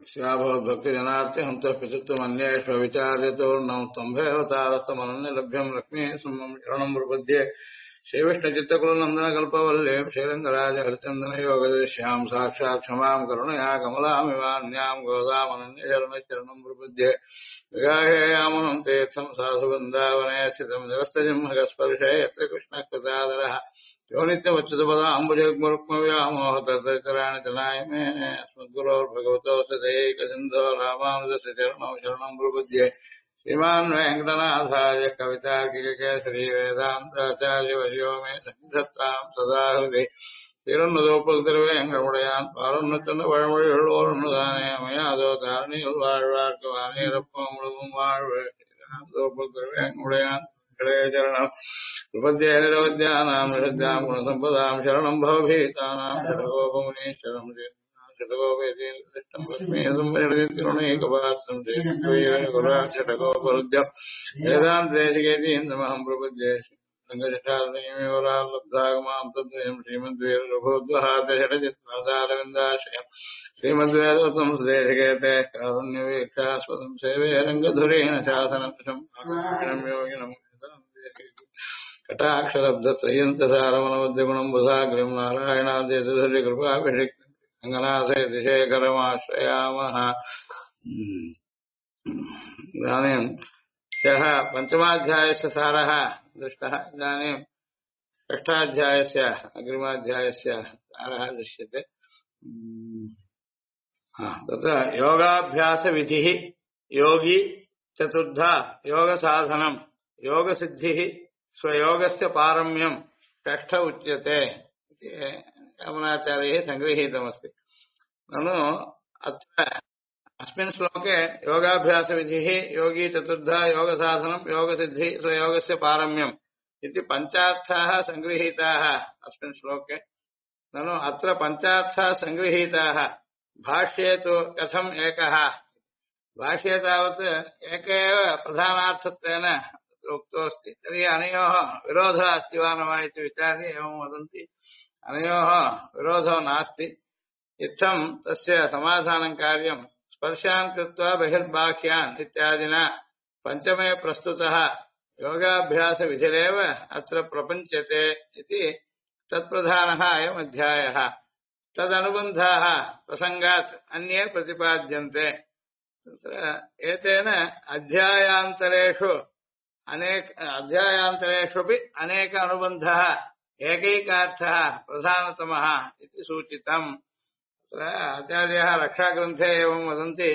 श्याभवद्भक्तिजनार्थे हन्तः पितृत्वमन्येष्वविचार्यतोर्णम् स्तम्भेऽवतारस्तमनन्यलभ्यम् लक्ष्मीः सुमम् शरणम् प्रपद्ये श्रीविष्णुचित्तकुलनन्दनकल्पवल्लीम् श्रीरङ्गराज हरिचन्दनयोगदृश्याम् साक्षात् क्षमाम् करुणया कमलामिवान्याम् गोदामनन्यशरणम् प्रपद्ये विगाहेयामनम् तीर्थम् साधुवृन्दावने स्थितम् निरस्तजिह्मगस्पर्शे यत्र कृष्णः कृतादरः यो नित्यमुच्युतपदाम्बुजग्मुरुक्मव्यामोहतराणि तनायमेने अस्मद्गुरोर्भगवतोऽस्य दयैकसिन्धो रामानुजस्य चरणौ शरणम् प्रपद्ये श्रीमान् वेङ्कटनाथार्य कवितार्किककेसरी वेदान्ताचार्यवर्यो मे सन्निधत्ताम् सदा हृदि திருநுதோப்புதிருவேங்கடமுடையான் பாலொன்னுத்தந்த பழமொழிகளோருதானே மயாதோ தாரணியில் வாழ்வார்க்கு வானேரப்பம் முழுதும் வாழ்வு திருவேங்கமுடையான் சரணம் பிரபத்தியே நிரவத்தியானாம் நிஷத்யாம் குணசம்பதாம் சரணம் பவபீதானாம் சடகோபமுனீஸ்வரம் திருநைகபாத்திரம் குராட்சடகோபருத்யம் வேதாந்தேசிகேதீந்திரமஹம் பிரபத்யே रङ्गजटालब्धागमां तद्वयं श्रीमद्वीरभूद्वहादशरजित्पादारविन्दाश्रयम् श्रीमद्वेदवतं सुदेशिकेते कारुण्यवीक्षास्पदं सेवे रङ्गधुरेण शासनकृशम् योगिनं कटाक्षलब्धत्रयन्तसारमनवद्यगुणं बुधाग्रिं नारायणाद्यकृपाभिषिक्तं रङ्गनाथयतिशेखरमाश्रयामः इदानीं ह्यः पञ्चमाध्यायस्य सारः दृष्टः इदानीं षष्ठाध्यायस्य अग्रिमाध्यायस्य सारः दृश्यते तत्र योगाभ्यासविधिः योगी चतुर्धा योगसाधनं योगसिद्धिः स्वयोगस्य पारम्यं षष्ठ उच्यते इति यमुनाचार्यैः सङ्गृहीतमस्ति ननु अत्र अस्मिन् श्लोके योगाभ्यासविधिः योगी चतुर्धा योगसाधनं योगसिद्धिः स्वयोगस्य पारम्यम् इति पञ्चार्थाः सङ्गृहीताः अस्मिन् श्लोके ननु अत्र पञ्चार्थाः सङ्गृहीताः भाष्ये तु कथम् एकः भाष्ये तावत् एक एव प्रधानार्थत्वेन उक्तोऽस्ति तर्हि अनयोः विरोधः अस्ति वा न वा इति विचार्य एवं वदन्ति अनयोः विरोधो नास्ति इत्थं तस्य समाधानं कार्यं स्पर्शान् कृत्वा बहिर्बाह्यान् इत्यादिना पञ्चमे प्रस्तुतः योगाभ्यासविधिरेव अत्र प्रपञ्च्यते इति तत्प्रधानः अयम् अध्यायः तदनुबन्धाः प्रसङ्गात् अन्ये प्रतिपाद्यन्ते तत्र एतेन अध्यायान्तरेष्वपि अनेक अनुबन्धः एकैकार्थः प्रधानतमः इति सूचितम् आचार्यः रक्षाग्रन्थे एवं वदन्ति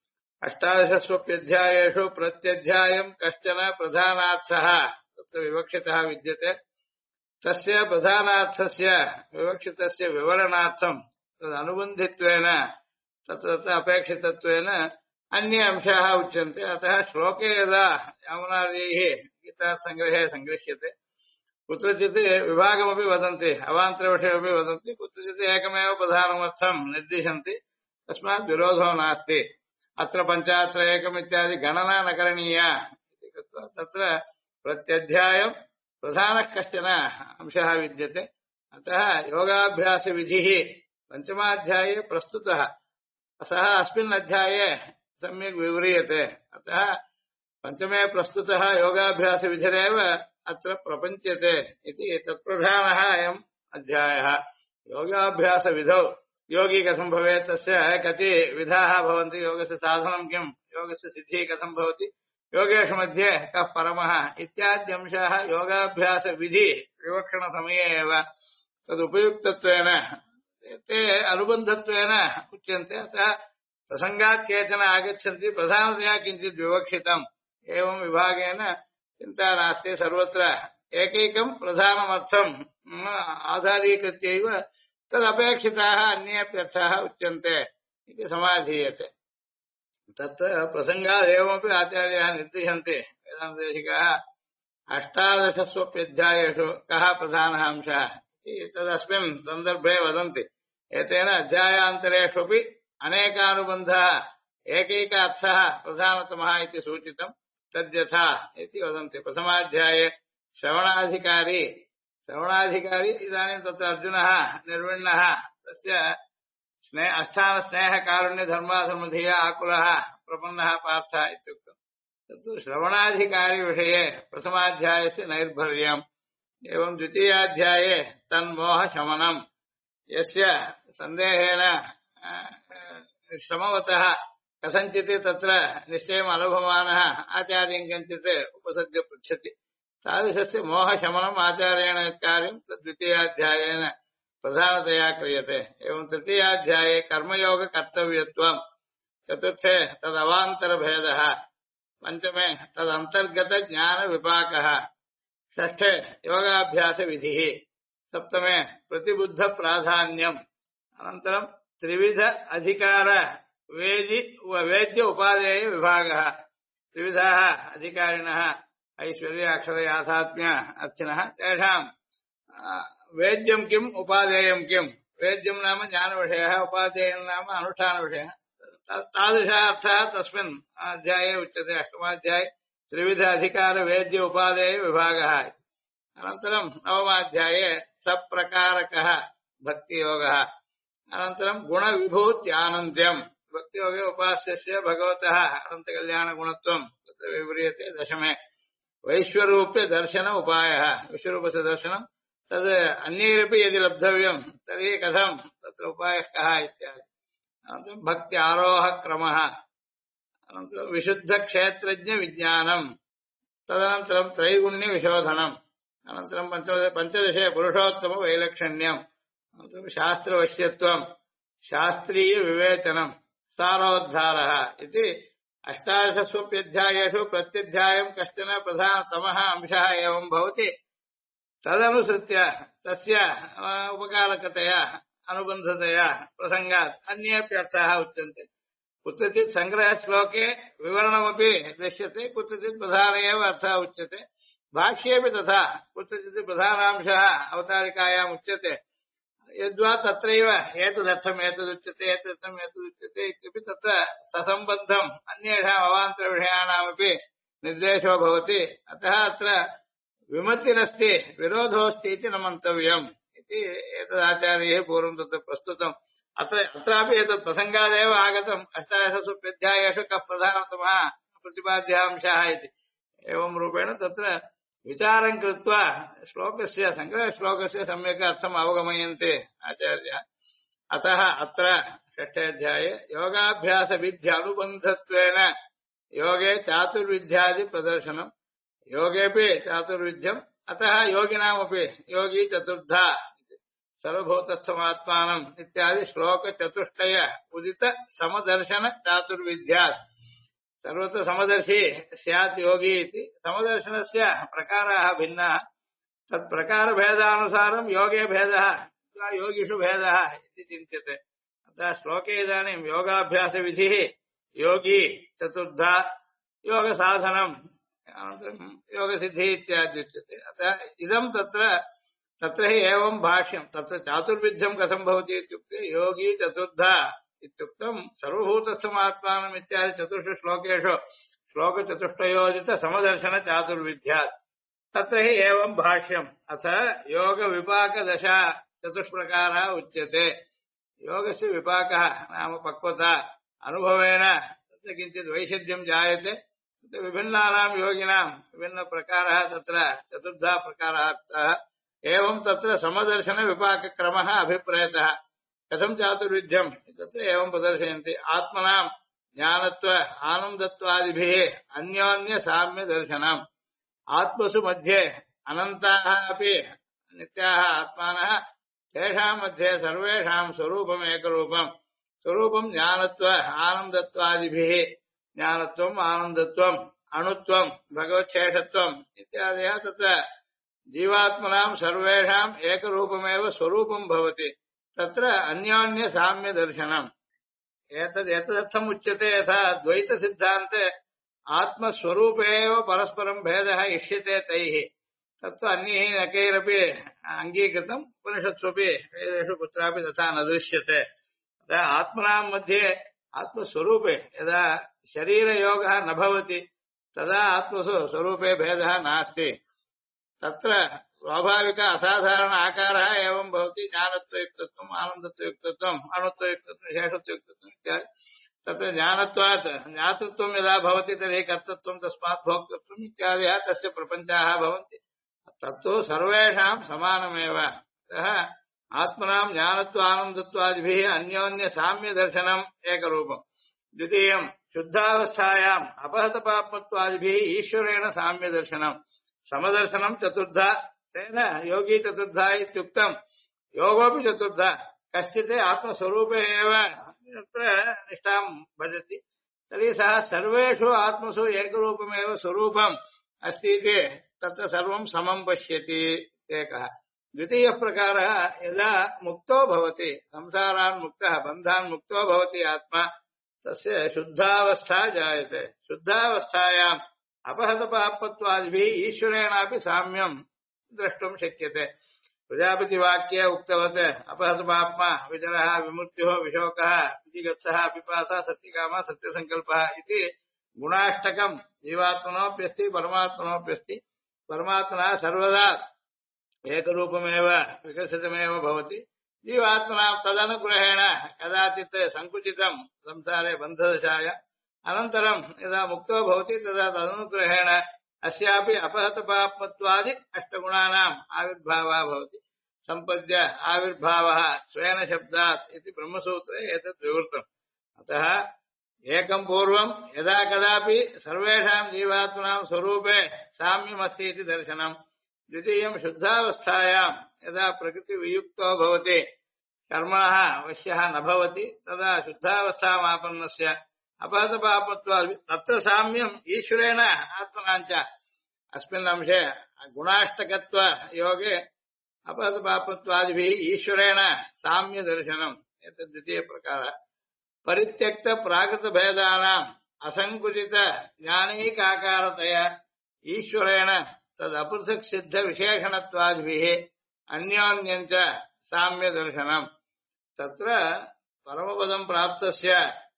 अष्टादशस्वप्यध्यायेषु प्रत्यध्यायं कश्चन प्रधानार्थः तत्र विवक्षितः विद्यते तस्य प्रधानार्थस्य विवक्षितस्य विवरणार्थं तदनुबन्धित्वेन तत्र अपेक्षितत्वेन अन्ये अंशाः उच्यन्ते अतः श्लोके यदा यमुनादीः गीतासङ्ग्रहे सङ्गृह्यते कुत्रचित् विभागमपि वदन्ति अवान्तरविषयमपि वदन्ति कुत्रचित् एकमेव प्रधानमर्थं निर्दिशन्ति तस्मात् विरोधो नास्ति अत्र पञ्चात्र एकम् इत्यादि गणना न करणीया इति कृत्वा तत्र प्रत्यध्यायं प्रधानः कश्चन अंशः विद्यते अतः योगाभ्यासविधिः पञ्चमाध्याये प्रस्तुतः सः अस्मिन् अध्याये सम्यक् विव्रियते अतः पञ्चमे प्रस्तुतः योगाभ्यासविधिरेव अत्र प्रपञ्च्यते इति तत्प्रधानः अयम् अध्यायः योगाभ्यासविधौ योगी कथं भवेत् तस्य कति विधाः भवन्ति योगस्य साधनं किं योगस्य सिद्धिः कथं भवति योगेषु मध्ये कः परमः इत्याद्यंशाः योगाभ्यासविधि विवक्षणसमये एव तदुपयुक्तत्वेन ते अनुबन्धत्वेन उच्यन्ते अतः प्रसङ्गात् केचन आगच्छन्ति प्रधानतया किञ्चित् विवक्षितम् एवं विभागेन चिन्ता नास्ति सर्वत्र एकैकं प्रधानमर्थम् आधारीकृत्यैव तदपेक्षिताः अन्येऽप्यर्थाः उच्यन्ते इति समाधीयते तत्र प्रसङ्गात् एवमपि आचार्याः निर्दिशन्ति वेदान्तदेशिकाः अष्टादशस्वप्यध्यायेषु कः प्रधानः अंशः इति तदस्मिन् सन्दर्भे वदन्ति एतेन अध्यायान्तरेष्वपि अनेकानुबन्धः एकैक अर्थः प्रधानतमः इति सूचितम् तद्यथा इति वदन्ति प्रथमाध्याये श्रवणाधिकारी इदानीं तत्र अर्जुनः निर्विण्णः तस्य अस्थान स्नेह कारुण्य धर्माधर्मधिया आकुलः प्रपन्नः पार्थः इत्युक्तम्। तत्तु श्रवणाधिकारी विषये प्रथमाध्यायस्य नैर्भर्यम्। एवं द्वितीयाध्याये तन्मोहशमनम्। यस्य सन्देहेन श्रमवतः कथञ्चित् तत्र निश्चयम् अनुभवानः आचार्यं कञ्चित् उपसद्य पृच्छति, तादृशस्य मोहशमनम् आचार्येण कार्यं तद्वितीयाध्यायेन प्रधानतया क्रियते। एवं तृतीयाध्याये कर्मयोगकर्तव्यत्वम्, चतुर्थे तदवान्तरभेदः, पञ्चमे तदन्तर्गतज्ञानविपाकः, षष्ठे योगाभ्यासविधिः, सप्तमे प्रतिबुद्धप्राधान्यम्, अनन्तरं त्रिविध अधिकार वेद्य उपादेय विभागः। त्रिविधाः अधिकारिणः ऐश्वर्य अक्षर याथात्म्य अर्थिनः, तेषां वेद्यं किम् उपादेयं किम्। वेद्यं नाम ज्ञानविषयः, उपादेयं नाम अनुष्ठानविषयः। तादृशः अर्थः तस्मिन् अध्याये उच्यते। अष्टमाध्याये त्रिविध अधिकार वेद्य उपादेय विभागः। अनन्तरं नवमाध्याये सप्रकारकः भक्तियोगः। अनन्तरं गुणविभूत्यानन्त्यम्, भक्तियोगे उपास्यस्य भगवतः अनन्तकल्याणगुणत्वं तत्र विव्रियते। दशमे वैश्वरूप्य दर्शन उपायः, विश्वरूपस्य दर्शनं तद् अन्यैरपि यदि लब्धव्यं तर्हि कथं तत्र उपायः कः इत्यादि। अनन्तरं भक्ति आरोहक्रमः, अनन्तरं विशुद्धक्षेत्रज्ञविज्ञानम्, तदनन्तरं त्रैगुण्यविशोधनम्, अनन्तरं पञ्चदशे पुरुषोत्तमवैलक्षण्यम्, अनन्तरं शास्त्रवश्यत्वम्, शास्त्रीयविवेचनम्, सारोद्धारः इति अष्टादशस्वप्यध्यायेषु प्रत्यध्यायं कश्चन प्रधानतमः अंशः एवं भवति। तदनुसृत्य तस्य उपकारकतया अनुबन्धतया प्रसङ्गात् अन्येऽप्यर्थाः उच्यन्ते। कुत्रचित् सङ्ग्रहश्लोके विवरणमपि दृश्यते, कुत्रचित् प्रधान एव अर्थः उच्यते। भाष्येऽपि तथा कुत्रचित् प्रधानांशः अवतारिकायाम् उच्यते, यद्वा तत्रैव एतदर्थम् एतदुच्यते एतदर्थम् एतदुच्यते इत्यपि तत्र ससम्बद्धम् अन्येषाम् अवान्तरविषयाणामपि निर्देशो भवति। अतः अत्र विमतिरस्ति विरोधोऽस्ति इति न मन्तव्यम् इति एतदाचार्यैः पूर्वं तत्र प्रस्तुतम्। अत्रापि एतत् प्रसङ्गादेव आगतम्। अष्टादशसुप्यध्यायेषु कः प्रधानतमः प्रतिपाद्यांशः इति एवं रूपेण तत्र विचारं कृत्वा श्लोकस्य सङ्ग्रहश्लोकस्य सम्यक् अर्थम् अवगमयन्ति आचार्यः। अतः अत्र षष्ठेऽध्याये योगाभ्यासविध्यनुबन्धत्वेन योगे चातुर्विध्यादिप्रदर्शनम्, योगेऽपि चातुर्विध्यम्, अतः योगिनामपि योगी चतुर्धा सर्वभूतस्थमात्मानम् इत्यादि श्लोकचतुष्टय उदित समदर्शन चातुर्विध्यात्। सर्वत्र समदर्शी स्यात् योगी इति। समदर्शनस्य प्रकाराः भिन्नाः, तत्प्रकारभेदानुसारं योगे भेदः, योगिषु भेदः इति चिन्त्यते। अतः श्लोके इदानीं योगाभ्यासविधिः योगी चतुर्धा, योगसाधनम्, अनन्तरं योगसिद्धिः इत्याद्युच्यते। अतः इदं तत्र हि एवं भाष्यं। तत्र चातुर्विध्यं कथं भवति इत्युक्ते योगी चतुर्धा इत्युक्तं सर्वभूतस्थमात्मानम् इत्यादि चतुर्षु श्लोकेषु श्लोकचतुष्टयोजित समदर्शन चातुर्विध्यात्। तत्र हि एवं भाष्यम्। अथ योगविपाकदशा चतुष्प्रकारः उच्यते। योगस्य विपाकः नाम पक्वता, अनुभवेन तत्र किञ्चित् वैशिष्ट्यं जायते। विभिन्नानां योगिनां विभिन्नप्रकारः तत्र चतुर्धा प्रकारः उक्तः। एवं तत्र समदर्शनविपाकक्रमः अभिप्रेतः। कथं चातुर्विध्यम् तत्र एवं प्रदर्शयन्ति। आत्मनां ज्ञानत्व आनन्दत्वादिभिः अन्योन्यसाम्यदर्शनम्। आत्मसु मध्ये अनन्ताः अपि नित्याः आत्मानः, तेषां मध्ये सर्वेषां स्वरूपम् एकरूपम्। स्वरूपं ज्ञानत्व आनन्दत्वादिभिः, ज्ञानत्वम् आनन्दत्वम् अणुत्वम् भगवच्छेषत्वम् इत्यादयः तत्र जीवात्मनां सर्वेषाम् एकरूपमेव स्वरूपं भवति। तत्र अन्योन्यसाम्यदर्शनम्। एतदर्थम् उच्यते यथा द्वैतसिद्धान्ते आत्मस्वरूपे एव परस्परं भेदः इष्यते तैः, तत्तु अन्यैः न कैरपि अङ्गीकृतम्। उपनिषत्स्वपि वेदेषु कुत्रापि तथा न दृश्यते। अतः आत्मनां मध्ये आत्मस्वरूपे यदा शरीरयोगः न भवति तदा आत्मसु स्वरूपे भेदः नास्ति। तत्र स्वाभाविक असाधारण आकारः एवं भवति ज्ञानत्वयुक्तत्वम् आनन्दत्वयुक्तत्वम् अणुत्वयुक्तत्वम् विशेषत्वयुक्तत्वम् इत्यादि तत्र ज्ञानत्वात् ज्ञातृत्वं यदा भवति तर्हि कर्तृत्वं तस्मात् भोक्तृत्वम् इत्यादयः तस्य प्रपञ्चाः भवन्ति तत्तु सर्वेषां समानमेव अतः आत्मनां ज्ञानत्व आनन्दत्वादिभिः अन्योन्य साम्य दर्शनम् एकरूपम् द्वितीयं शुद्धावस्थायाम् अपहतपापत्वादिभिः ईश्वरेण साम्य दर्शनम् समदर्शनम् चतुर्धा तेन योगी चतुर्धा इत्युक्तम् योगोऽपि चतुर्धा कश्चित् आत्मस्वरूपे एव तत्र निष्ठां भजति तर्हि सः सर्वेषु आत्मसु एकरूपमेव स्वरूपम् अस्ति इति तत्र सर्वं समं पश्यति एकः द्वितीयः प्रकारः यदा मुक्तो भवति संसारान् मुक्तः बन्धान् मुक्तो भवति आत्मा तस्य शुद्धावस्था जायते शुद्धावस्थायाम् अपहतपापत्वादिभिः ईश्वरेणापि साम्यं द्रष्टुं शक्यते प्रजापतिवाक्ये उक्तवत् अपहतपाप्मा विचरः विमृत्युः विशोकः विजिगत्सः पिपासा सत्यकामः सत्यसङ्कल्पः इति गुणाष्टकम् जीवात्मनोऽप्यस्ति परमात्मनोऽप्यस्ति परमात्मना सर्वदा एकरूपमेव विकसितमेव भवति जीवात्मनां तदनुग्रहेण कदाचित् सङ्कुचितं संसारे बन्धदशाय अनन्तरं यदा मुक्तो भवति तदा तदनुग्रहेण अस्यापि अपहतपापत्वादि अष्टगुणानाम् आविर्भावः भवति सम्पद्य आविर्भावः स्वेन शब्दात् इति ब्रह्मसूत्रे एतत् विवृतम् अतः एकं पूर्वं यदा कदापि सर्वेषां जीवात्मनां स्वरूपे साम्यमस्ति इति दर्शनम् द्वितीयं शुद्धावस्थायां यदा प्रकृतिवियुक्तो भवति कर्मणः वश्यः न भवति तदा शुद्धावस्थामापन्नस्य अपहतपापत्वात् तत्र साम्यम् ईश्वरेण आत्मनां च अस्मिन् अंशे गुणाष्टकत्व योगे अपहतपापत्वादिभिः ईश्वरेण साम्यदर्शनम् एतद् द्वितीयप्रकारः परित्यक्त प्राकृतभेदानाम् असङ्कुचित ज्ञानैकाकारतया ईश्वरेण तदपृथक् सिद्ध विशेषणत्वादिभिः अन्योन्यञ्च साम्यदर्शनम् तत्र परमपदं प्राप्तस्य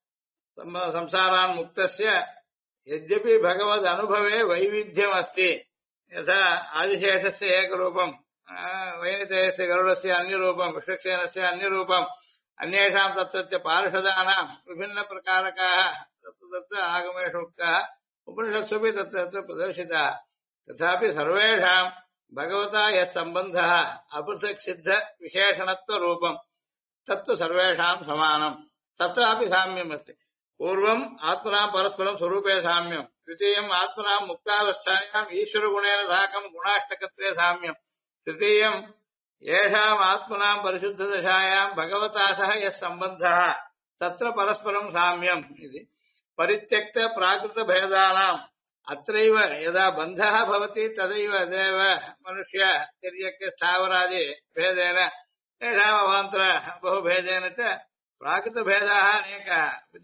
संसारान् मुक्तस्य यद्यपि भगवदनुभवे वैविध्यमस्ति यथा आदिशेषस्य एकरूपम् वैनितेयस्य गरुडस्य अन्यरूपम् विश्वक्सेनस्य अन्यरूपम् अन्येषां तत्रत्य पार्षदानां विभिन्नप्रकारकाः तत्र आगमेषु उक्ताः उपनिषत्सुपि तत्र प्रदर्शिताः तथापि सर्वेषां भगवता यः सम्बन्धः अपृथक् सिद्ध विशेषणत्वरूपम् तत्तु सर्वेषां समानम् तत्रापि साम्यमस्ति पूर्वम् आत्मनां परस्परं स्वरूपे साम्यम् द्वितीयम् आत्मनां मुक्तावस्थायाम् ईश्वरगुणेन साकम् गुणाष्टकत्वे साम्यम् तृतीयम् येषाम् आत्मनां परिशुद्धदशायां भगवता सह यः सम्बन्धः तत्र परस्परं साम्यम् इति परित्यक्त प्राकृतभेदानाम् अत्रैव यदा बन्धः भवति तदैव देव मनुष्य तिर्यक् स्थावरादि भेदेन तेषाम् अवान्तर बहुभेदेन च प्राकृतभेदाः अनेकाः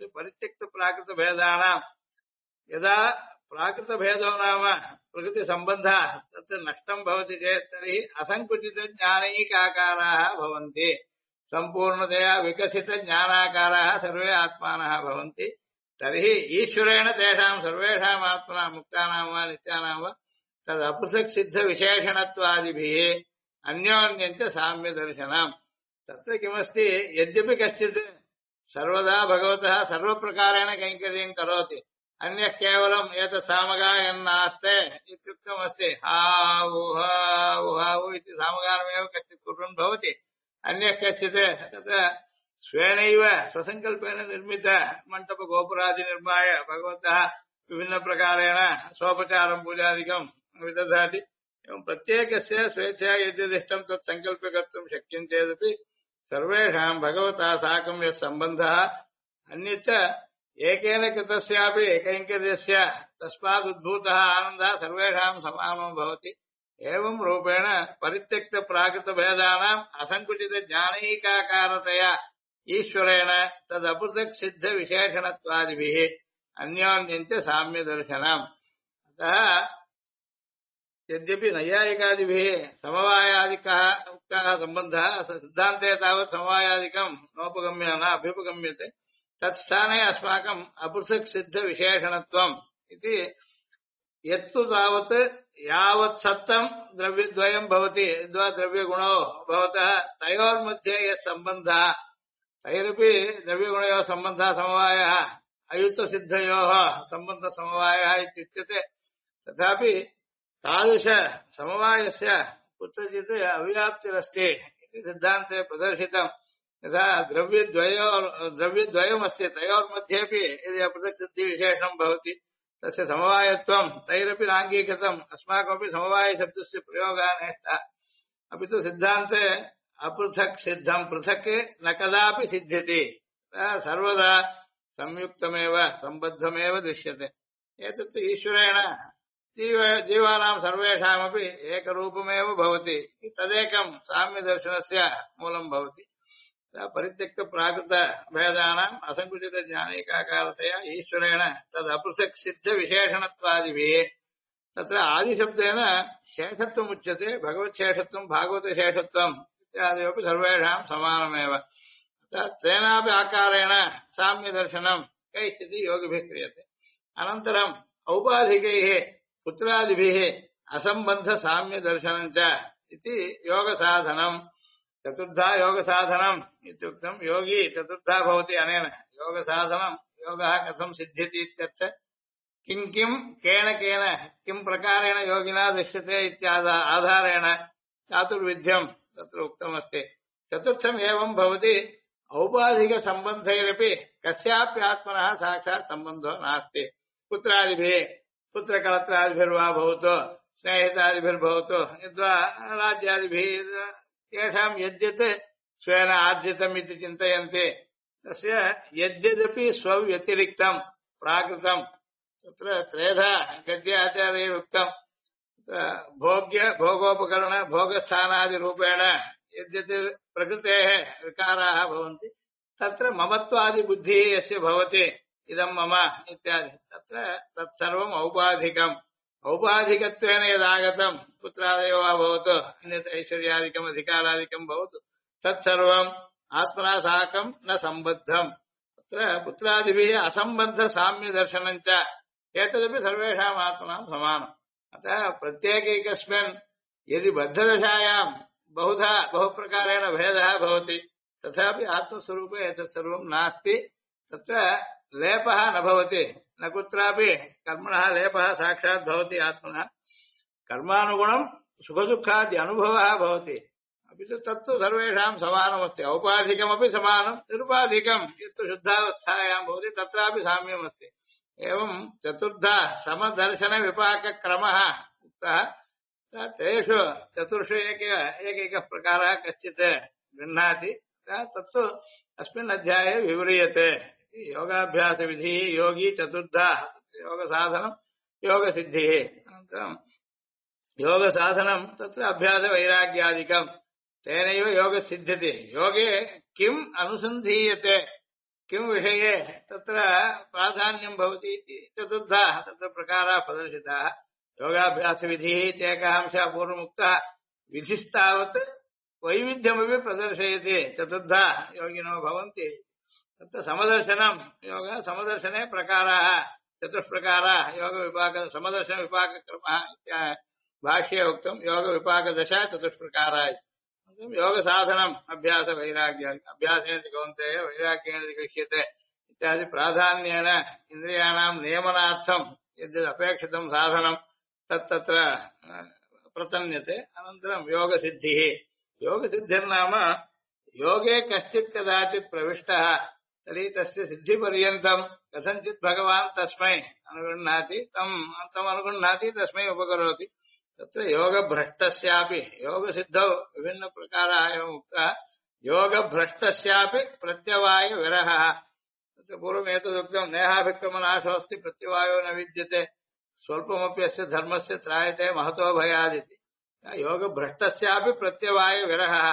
परित्यक्तप्राकृतभेदानां यदा प्राकृतभेदो नाम प्रकृतिसम्बन्धः तत् नष्टं भवति चेत् तर्हि असङ्कुचितज्ञानैकाकाराः भवन्ति सम्पूर्णतया विकसितज्ञानाकाराः सर्वे आत्मानः भवन्ति तर्हि ईश्वरेण तेषां सर्वेषाम् आत्मनां मुक्तानां वा नित्यानां वा तदपृथक् सिद्धविशेषणत्वादिभिः अन्योन्यञ्च साम्यदर्शनम् तत्र किमस्ति यद्यपि कश्चित् सर्वदा भगवतः सर्वप्रकारेण कैङ्कर्यं करोति अन्यः केवलम् एतत् सामगायन्नास्ते इत्युक्तमस्ति हावु हावु हावु इति सामगानमेव कश्चित् कुर्वन् भवति अन्यः कश्चित् तत्र स्वेनैव स्वसङ्कल्पेन निर्मित मण्डपगोपुरादि निर्माय भगवतः विभिन्नप्रकारेण सोपचारं पूजादिकं विदधाति एवं प्रत्येकस्य स्वेच्छया यद्यदिष्टं तत् सङ्कल्प्य कर्तुं शक्यं चेदपि सर्वेषां भगवता साकं यः सम्बन्धः अन्यच्च एकेन कृतस्यापि कैङ्कर्यस्य तस्मादुद्भूतः आनन्दः सर्वेषां समानो भवति एवं रूपेण परित्यक्तप्राकृतभेदानाम् असङ्कुचितज्ञानैकाकारतया ईश्वरेण तदपृथक् सिद्धविशेषणत्वादिभिः अन्योन्यञ्च साम्यदर्शनम् अतः यद्यपि नैयायिकादिभिः समवायादिकः उक्तः सम्बन्धः सिद्धान्ते तावत् समवायादिकं नोपगम्य न अभ्युपगम्यते तत्स्थाने अस्माकम् अपृथक् सिद्धविशेषणत्वम् इति यत्तु तावत् यावत् सत्तं द्रव्यद्वयं भवति यद्वा द्रव्यगुणो भवतः तयोर्मध्ये यः सम्बन्धः तैरपि द्रव्यगुणयोः सम्बन्धः समवायः अयुतसिद्धयोः सम्बन्धसमवायः इत्युच्यते तथापि तादृश समवायस्य कुत्रचित् अव्याप्तिरस्ति इति सिद्धान्ते प्रदर्शितम् यथा द्रव्यद्वयमस्ति तयोर्मध्येपि यदि अपृथक् सिद्धिविशेषणं भवति तस्य समवायत्वं तैरपि नाङ्गीकृतम् अस्माकमपि समवायशब्दस्य प्रयोगः नेष्टः अपि तु सिद्धान्ते अपृथक् सिद्धं पृथक् न कदापि सिद्ध्यति सर्वदा संयुक्तमेव सम्बद्धमेव दृश्यते एतत् ईश्वरेण जीवानां सर्वेषामपि एकरूपमेव भवति तदेकं साम्यदर्शनस्य मूलं भवति परित्यक्तप्राकृतभेदानाम् असङ्कुचितज्ञानैकाकारतया ईश्वरेण तदपृथक् सिद्धविशेषणत्वादिभिः तत्र आदिशब्देन शेषत्वमुच्यते भगवच्छेषत्वं भागवतशेषत्वम् इत्यादिवपि सर्वेषां समानमेव तेनापि आकारेण साम्यदर्शनं कैश्चित् योगिभिः क्रियते अनन्तरम् औपाधिकैः पुत्रादिभिः असम्बन्धसाम्यदर्शनं च इति योगसाधनम् चतुर्धा योगसाधनम् इत्युक्तम् योगी चतुर्धा भवति अनेन योगसाधनम् योगः कथं सिद्ध्यति इत्यत्र किं किं केन केन किं प्रकारेण योगिना दृश्यते इत्याधारेण चातुर्विध्यम् तत्र उक्तमस्ति चतुर्थम् एवं भवति औपाधिकसम्बन्धैरपि कस्याप्यात्मनः साक्षात् सम्बन्धो नास्ति पुत्रादिभिः पुत्रकलत्रादिभिर्वा भवतु स्नेहितादिभिर्भवतु यद्वा राज्यादिभिः येषां यद्यत् स्वेन आर्जितम् इति चिन्तयन्ति तस्य यद्यदपि स्वव्यतिरिक्तं प्राकृतं तत्र त्रेधा गद्य आचार्यैः उक्तं भोगोपकरण भोगस्थानादिरूपेण यद्यत् प्रकृतेः विकाराः भवन्ति तत्र ममत्वादिबुद्धिः यस्य भवति इदं मम इत्यादि तत्र तत्सर्वम् औपाधिकम् औपाधिकत्वेन यदागतं पुत्रादयो वा भवतु अन्यत् ऐश्वर्यादिकम् अधिकारादिकं भवतु तत्सर्वम् आत्मना साकं न सम्बद्धम् तत्र पुत्रादिभिः असम्बद्धसाम्यदर्शनं च एतदपि सर्वेषाम् आत्मनां समानम् अतः प्रत्येकैकस्मिन् यदि बद्धदशायां बहुधा बहुप्रकारेण भेदः भवति तथापि आत्मस्वरूपे एतत् सर्वं नास्ति तत्र लेपः न भवति न कुत्रापि कर्मणः लेपः साक्षात् भवति आत्मनः कर्मानुगुणं सुखदुःखादि अनुभवः भवति अपि च तत्तु सर्वेषां समानमस्ति औपाधिकमपि समानं निरुपाधिकं यत्तु शुद्धावस्थायां भवति तत्रापि साम्यमस्ति एवं चतुर्धा समदर्शनविपाकक्रमः उक्तः तेषु चतुर्षु एकैकः प्रकारः कश्चित् गृह्णाति तत्तु अस्मिन् अध्याये विव्रियते योगाभ्यासविधिः योगी चतुर्धा योगसाधनं योगसिद्धिः अनन्तरं योगसाधनं तत्र अभ्यासवैराग्यादिकं तेनैव योगसिद्ध्यति योगे किम् अनुसन्धीयते किं विषये तत्र प्राधान्यं भवति इति चतुर्धा तत्र प्रकाराः प्रदर्शिताः योगाभ्यासविधिः इत्येकः अंशः पूर्वमुक्तः विधिस्तावत् वैविध्यमपि प्रदर्शयति चतुर्धा योगिनो भवन्ति तत्र समदर्शनं योगः समदर्शने प्रकाराः चतुष्प्रकाराः योगविपाक समदर्शनविपाकक्रमः भाष्ये उक्तं योगविपाकदशा चतुष्प्रकाराः योगसाधनम् अभ्यासवैराग्य अभ्यासेन कौन्तेय वैराग्येन गृह्यते इत्यादि प्राधान्येन इन्द्रियाणां नियमनार्थं यद्यद् अपेक्षितं साधनं तत्तत्र प्रतन्यते अनन्तरं योगसिद्धिः योगसिद्धिर्नाम योगे कश्चित् कदाचित् प्रविष्टः तर्हि तस्य सिद्धिपर्यन्तं कथञ्चित् भगवान् तस्मै अनुगृह्णाति तम् अनुगृह्णाति तस्मै उपकरोति तत्र योगभ्रष्टस्यापि योगसिद्धौ विभिन्नप्रकाराः एवम् उक्ताः योगभ्रष्टस्यापि प्रत्यवायविरहः तत्र पूर्वम् एतदुक्तं नेहाभिक्रमनाशोऽस्ति प्रत्यवायो न विद्यते स्वल्पमपि अस्य धर्मस्य त्रायते महतो भयादिति योगभ्रष्टस्यापि प्रत्यवायविरहः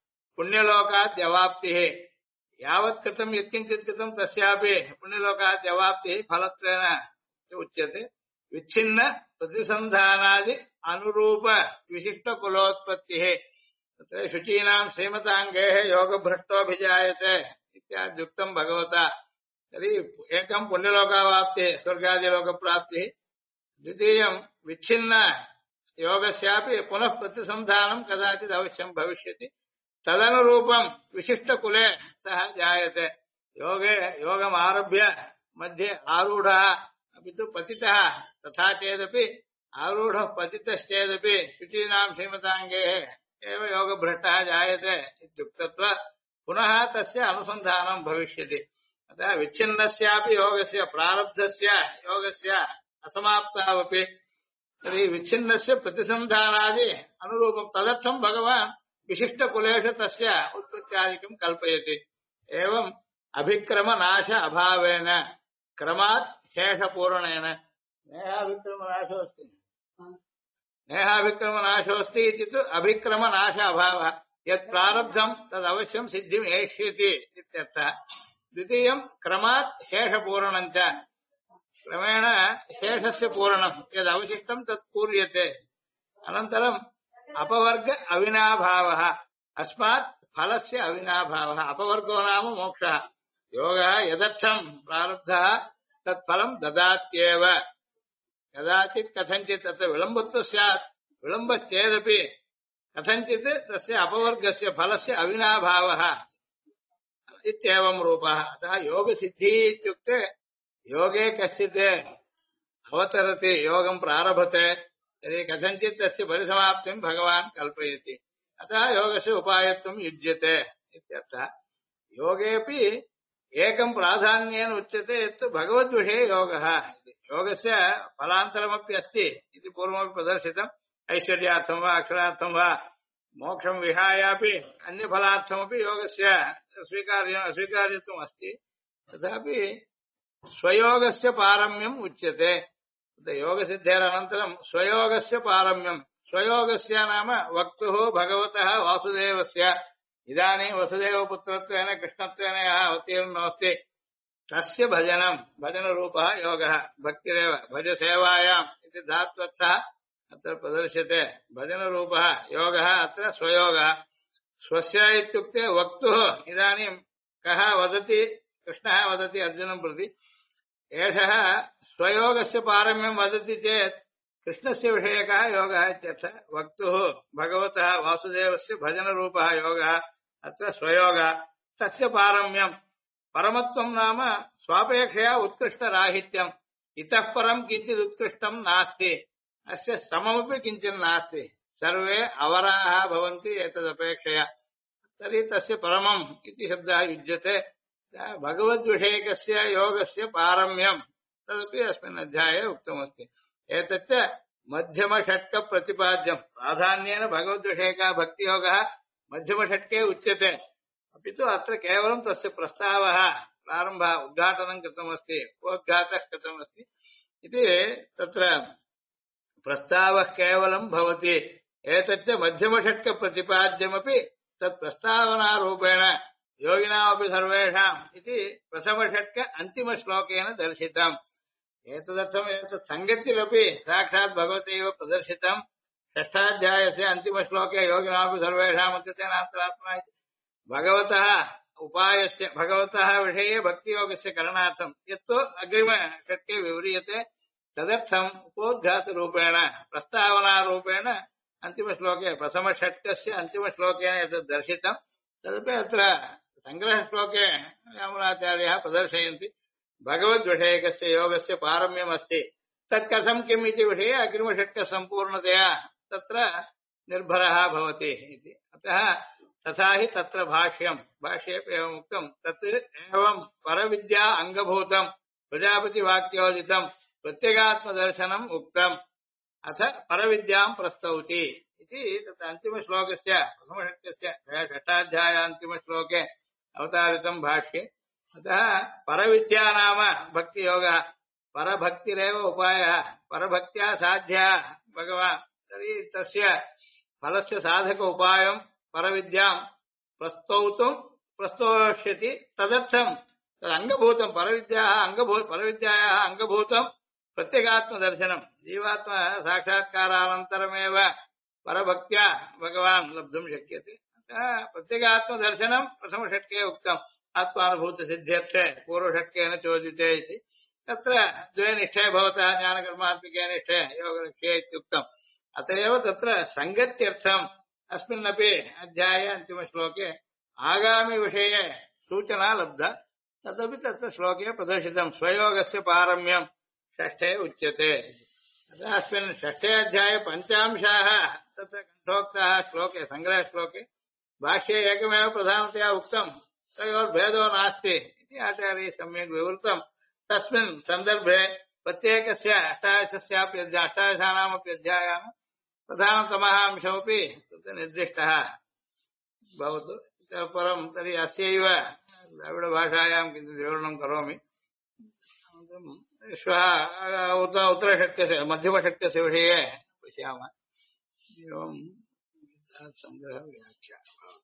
पुण्यलोकाद्यवाप्तिः यावत् कृतं यत्किञ्चित् कृतं तस्यापि पुण्यलोकाद्यवाप्तिः फलत्वेन उच्यते विच्छिन्न प्रतिसन्धानादि अनुरूप विशिष्ट कुलोत्पत्तिः तत्र शुचीनां श्रीमताङ्गैः योगभ्रष्टोऽभिजायते इत्याद्युक्तं भगवता तर्हि एकं पुण्यलोकावाप्तिः स्वर्गादिलोकप्राप्तिः द्वितीयं विच्छिन्न योगस्यापि पुनः प्रतिसंधानं कदाचित् अवश्यं भविष्यति तदनुरूपं विशिष्टकुले सः जायते योगे योगमारभ्य मध्ये आरूढः अपि तु पतितः तथा चेदपि आरूढः पतितश्चेदपि शुचीनां श्रीमताङ्गेः एव योगभ्रष्टः जायते इत्युक्तत्वा पुनः तस्य अनुसन्धानं भविष्यति अतः विच्छिन्नस्यापि योगस्य प्रारब्धस्य योगस्य असमाप्तावपि तर्हि विच्छिन्नस्य प्रतिसन्धानादि अनुरूपं तदर्थं भगवान् विशिष्टकुलेषु तस्य उत्पत्त्यादिकं कल्पयति एवम् अभिक्रमनाश अभावेन क्रमात् शेषपूरणेन नेहाभिक्रमनाशोऽस्ति नेहाभिक्रमनाशोऽस्ति इति तु अभिक्रमनाश अभावः यत् प्रारब्धं तदवश्यं सिद्धिम् एष्यति इत्यर्थः द्वितीयं क्रमात् शेषपूरणं च क्रमेण शेषस्य पूरणं यदवशिष्टं तत् पूर्यते अनन्तरम् अपवर्ग अविनाभावः अस्मात् फलस्य अविनाभावः अपवर्गो नाम मोक्षः योगः यदर्थं प्रारब्धः तत्फलं ददात्येव कदाचित् कथञ्चित् तत्र विलम्बत्वं स्यात् विलम्बश्चेदपि कथञ्चित् तस्य अपवर्गस्य फलस्य अविनाभावः इत्येवं रूपः अतः योगसिद्धिः इत्युक्ते योगे कश्चित् अवतरति योगं प्रारभते तर्हि कथञ्चित् तस्य परिसमाप्तिं भगवान् कल्पयति अतः योगस्य उपायत्वं युज्यते इत्यर्थः योगेऽपि एकं प्राधान्येन उच्यते यत् भगवद्विषये योगः योगस्य फलान्तरमपि अस्ति इति पूर्वमपि प्रदर्शितम् ऐश्वर्यार्थं वा अक्षरार्थं वा मोक्षं विहायापि अन्यफलार्थमपि योगस्य अस्वीकार्यत्वम् अस्ति तथापि स्वयोगस्य पारम्यम् उच्यते योगसिद्धेरनन्तरं स्वयोगस्य पारम्यं स्वयोगस्य नाम वक्तुः भगवतः वासुदेवस्य इदानीं वसुदेवपुत्रत्वेन कृष्णत्वेन यः अवतीर्णोऽस्ति तस्य भजनं भजनरूपः योगः भक्तिरेव भजसेवायाम् इति धात्वर्थः अत्र प्रदर्श्यते भजनरूपः योगः अत्र स्वयोगः स्वस्य इत्युक्ते वक्तुः इदानीं कः वदति कृष्णः वदति अर्जुनं प्रति एषः स्वयोगस्य पारम्यं वदति चेत् कृष्णस्य विषयकः योगः इत्यर्थः वक्तुः भगवतः वासुदेवस्य भजनरूपः योगः अत्र स्वयोगः तस्य पारम्यं परमत्वं नाम स्वापेक्षया उत्कृष्टराहित्यम् इतः परं किञ्चित् उत्कृष्टं नास्ति अस्य सममपि किञ्चित् नास्ति सर्वे अवराः भवन्ति एतदपेक्षया तर्हि तस्य परमम् इति शब्दः युज्यते भगवद्विषयकस्य योगस्य पारम्यं तदपि अस्मिन् अध्याये उक्तमस्ति एतच्च मध्यमषट्कप्रतिपाद्यं प्राधान्येन भगवद्विषयकः भक्तियोगः मध्यमषट्के उच्यते अपि तु अत्र केवलं तस्य प्रस्तावः प्रारम्भः उद्घाटनं कृतमस्ति उपोद्घातः कृतमस्ति इति तत्र प्रस्तावः केवलं भवति एतच्च मध्यमषट्कप्रतिपाद्यमपि तत् प्रस्तावनारूपेण योगिनामपि सर्वेषाम् इति प्रथमषट्क अन्तिमश्लोकेन दर्शितम् एतदर्थम् एतत् सङ्गतिरपि साक्षात् भगवते एव प्रदर्शितम् षष्ठाध्यायस्य अन्तिमश्लोके योगिनामपि सर्वेषाम् उच्यतेनान्तरात्मा इति भगवतः उपायस्य भगवतः विषये भक्तियोगस्य करणार्थम् यत्तु अग्रिमषट्के विव्रियते तदर्थम् उपोद्घातरूपेण प्रस्तावनारूपेण अन्तिमश्लोके प्रथमषट्कस्य अन्तिमश्लोकेन एतत् दर्शितम् तदपि अत्र सङ्ग्रहश्लोके यामुनाचार्यः प्रदर्शयन्ति भगवद्विषयकस्य योगस्य पारम्यमस्ति तत् कथं किम् इति विषये अग्रिमषट्कसम्पूर्णतया तत्र निर्भरः भवति इति अतः तथा हि तत्र भाष्येऽपि एवम् उक्तं तत् एवं परविद्या अङ्गभूतं प्रजापतिवाक्योदितं प्रत्यगात्मदर्शनम् उक्तम् अथ परविद्यां प्रस्तौति इति तत् अन्तिमश्लोकस्य प्रथमषट्कस्य षष्ठाध्यायान्तिमश्लोके अवतारितं भाष्ये अतः परविद्या नाम भक्तियोगः परभक्तिरेव उपायः परभक्त्या साध्यः भगवान् तर्हि तस्य फलस्य साधक उपायं परविद्यां प्रस्तौष्यति तदर्थं तदङ्गभूतं परविद्यायाः अङ्गभूतं प्रत्यगात्मदर्शनं जीवात्मा साक्षात्कारानन्तरमेव परभक्त्या भगवान् लब्धुं शक्यते अतः प्रत्यगात्मदर्शनं प्रथमषट्के उक्तम् आत्मानुभूतसिद्ध्यर्थे पूर्वषट्केन चोदिते इति तत्र द्वे निष्ठे भवतः ज्ञानकर्मात्मिके निष्ठे योगनिष्ठे इत्युक्तम् अत एव तत्र सङ्गत्यर्थम् अस्मिन्नपि अध्याये अन्तिमश्लोके आगामिविषये सूचना लब्धा तदपि तत्र श्लोके प्रदर्शितम् स्वयोगस्य पारम्यम् षष्ठे उच्यते अस्मिन् षष्ठे अध्याये पञ्चांशाः तत्र कण्ठोक्ताः श्लोके सङ्ग्रहश्लोके भाष्ये एकमेव प्रधानतया उक्तम् तयोर्भेदो नास्ति इति आचार्यैः सम्यक् विवृतम् तस्मिन् सन्दर्भे प्रत्येकस्य अष्टादशानामपि अध्यायानां प्रधानतमः अंशमपि तत्र निर्दिष्टः भवतु इतः परं तर्हि अस्यैव द्राविडभाषायां किञ्चित् विवरणं करोमि श्वः उत्तरशक्यस्य मध्यमशक्यस्य विषये पश्यामः एवं सङ्ग्रहव्याख्या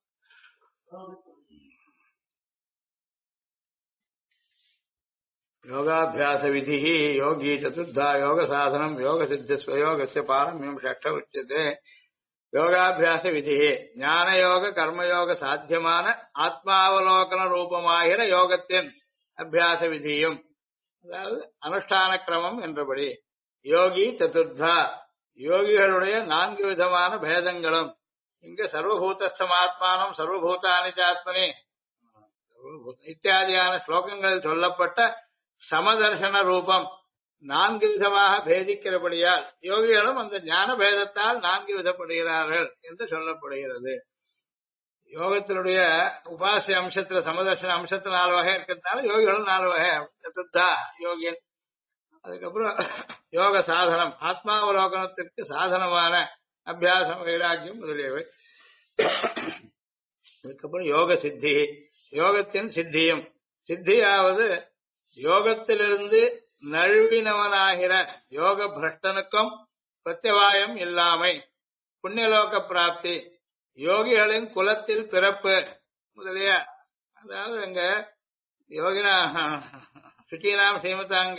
योगाभ्यास विधि योगी चतुर्धा योग साधनम योग सिद्ध स्वयोग से पारम्यम षष्ठ उच्यते योगाभ्यास विधि ज्ञान योग कर्म योग साध्यमान आत्मावलोकन रूपमाहिर योगத்தின் அபியாச விதியும் அதாவது அனுஷ்டான கிரமம் என்றபடி யோகி சதுர்தா யோகிகளுடைய 4 விதமான பேதங்களும் இங்க சர்வபூதஸ்தமாத்மானம் சர்வபூதானி சாத்மனி இத்தியாதியான ஸ்லோகங்களில் சொல்லப்பட்ட சமதர்சன ரூபம் 4 விதமாக பேதிக்கிறபடியால் யோகிகளும் அந்த ஞான பேதத்தால் 4 விதப்படுகிறார்கள் என்று சொல்லப்படுகிறது யோகத்தினுடைய உபாசிய அம்சத்துல சமதர்சன அம்சத்துல 4 வகை இருக்கிறதுனால யோகிகளும் 4 வகை சதுர்த்தா யோகியன் அதுக்கப்புறம் யோக சாதனம் ஆத்மாவலோகனத்திற்கு சாதனமான அபியாசம் வைராக்கியம் முதலியவை அதுக்கப்புறம் யோக சித்தி யோகத்தின் சித்தியும் சித்தியாவது யோகத்திலிருந்து நழுவினவனாகிற யோக பிரஷ்டனுக்கும் பிரத்யவாயம் இல்லாமை புண்ணியலோக பிராப்தி யோகிகளின் குலத்தில் பிறப்பு முதலிய அதாவது எங்க யோகினா சுச்சீனாம் ஸ்ரீமதாங்க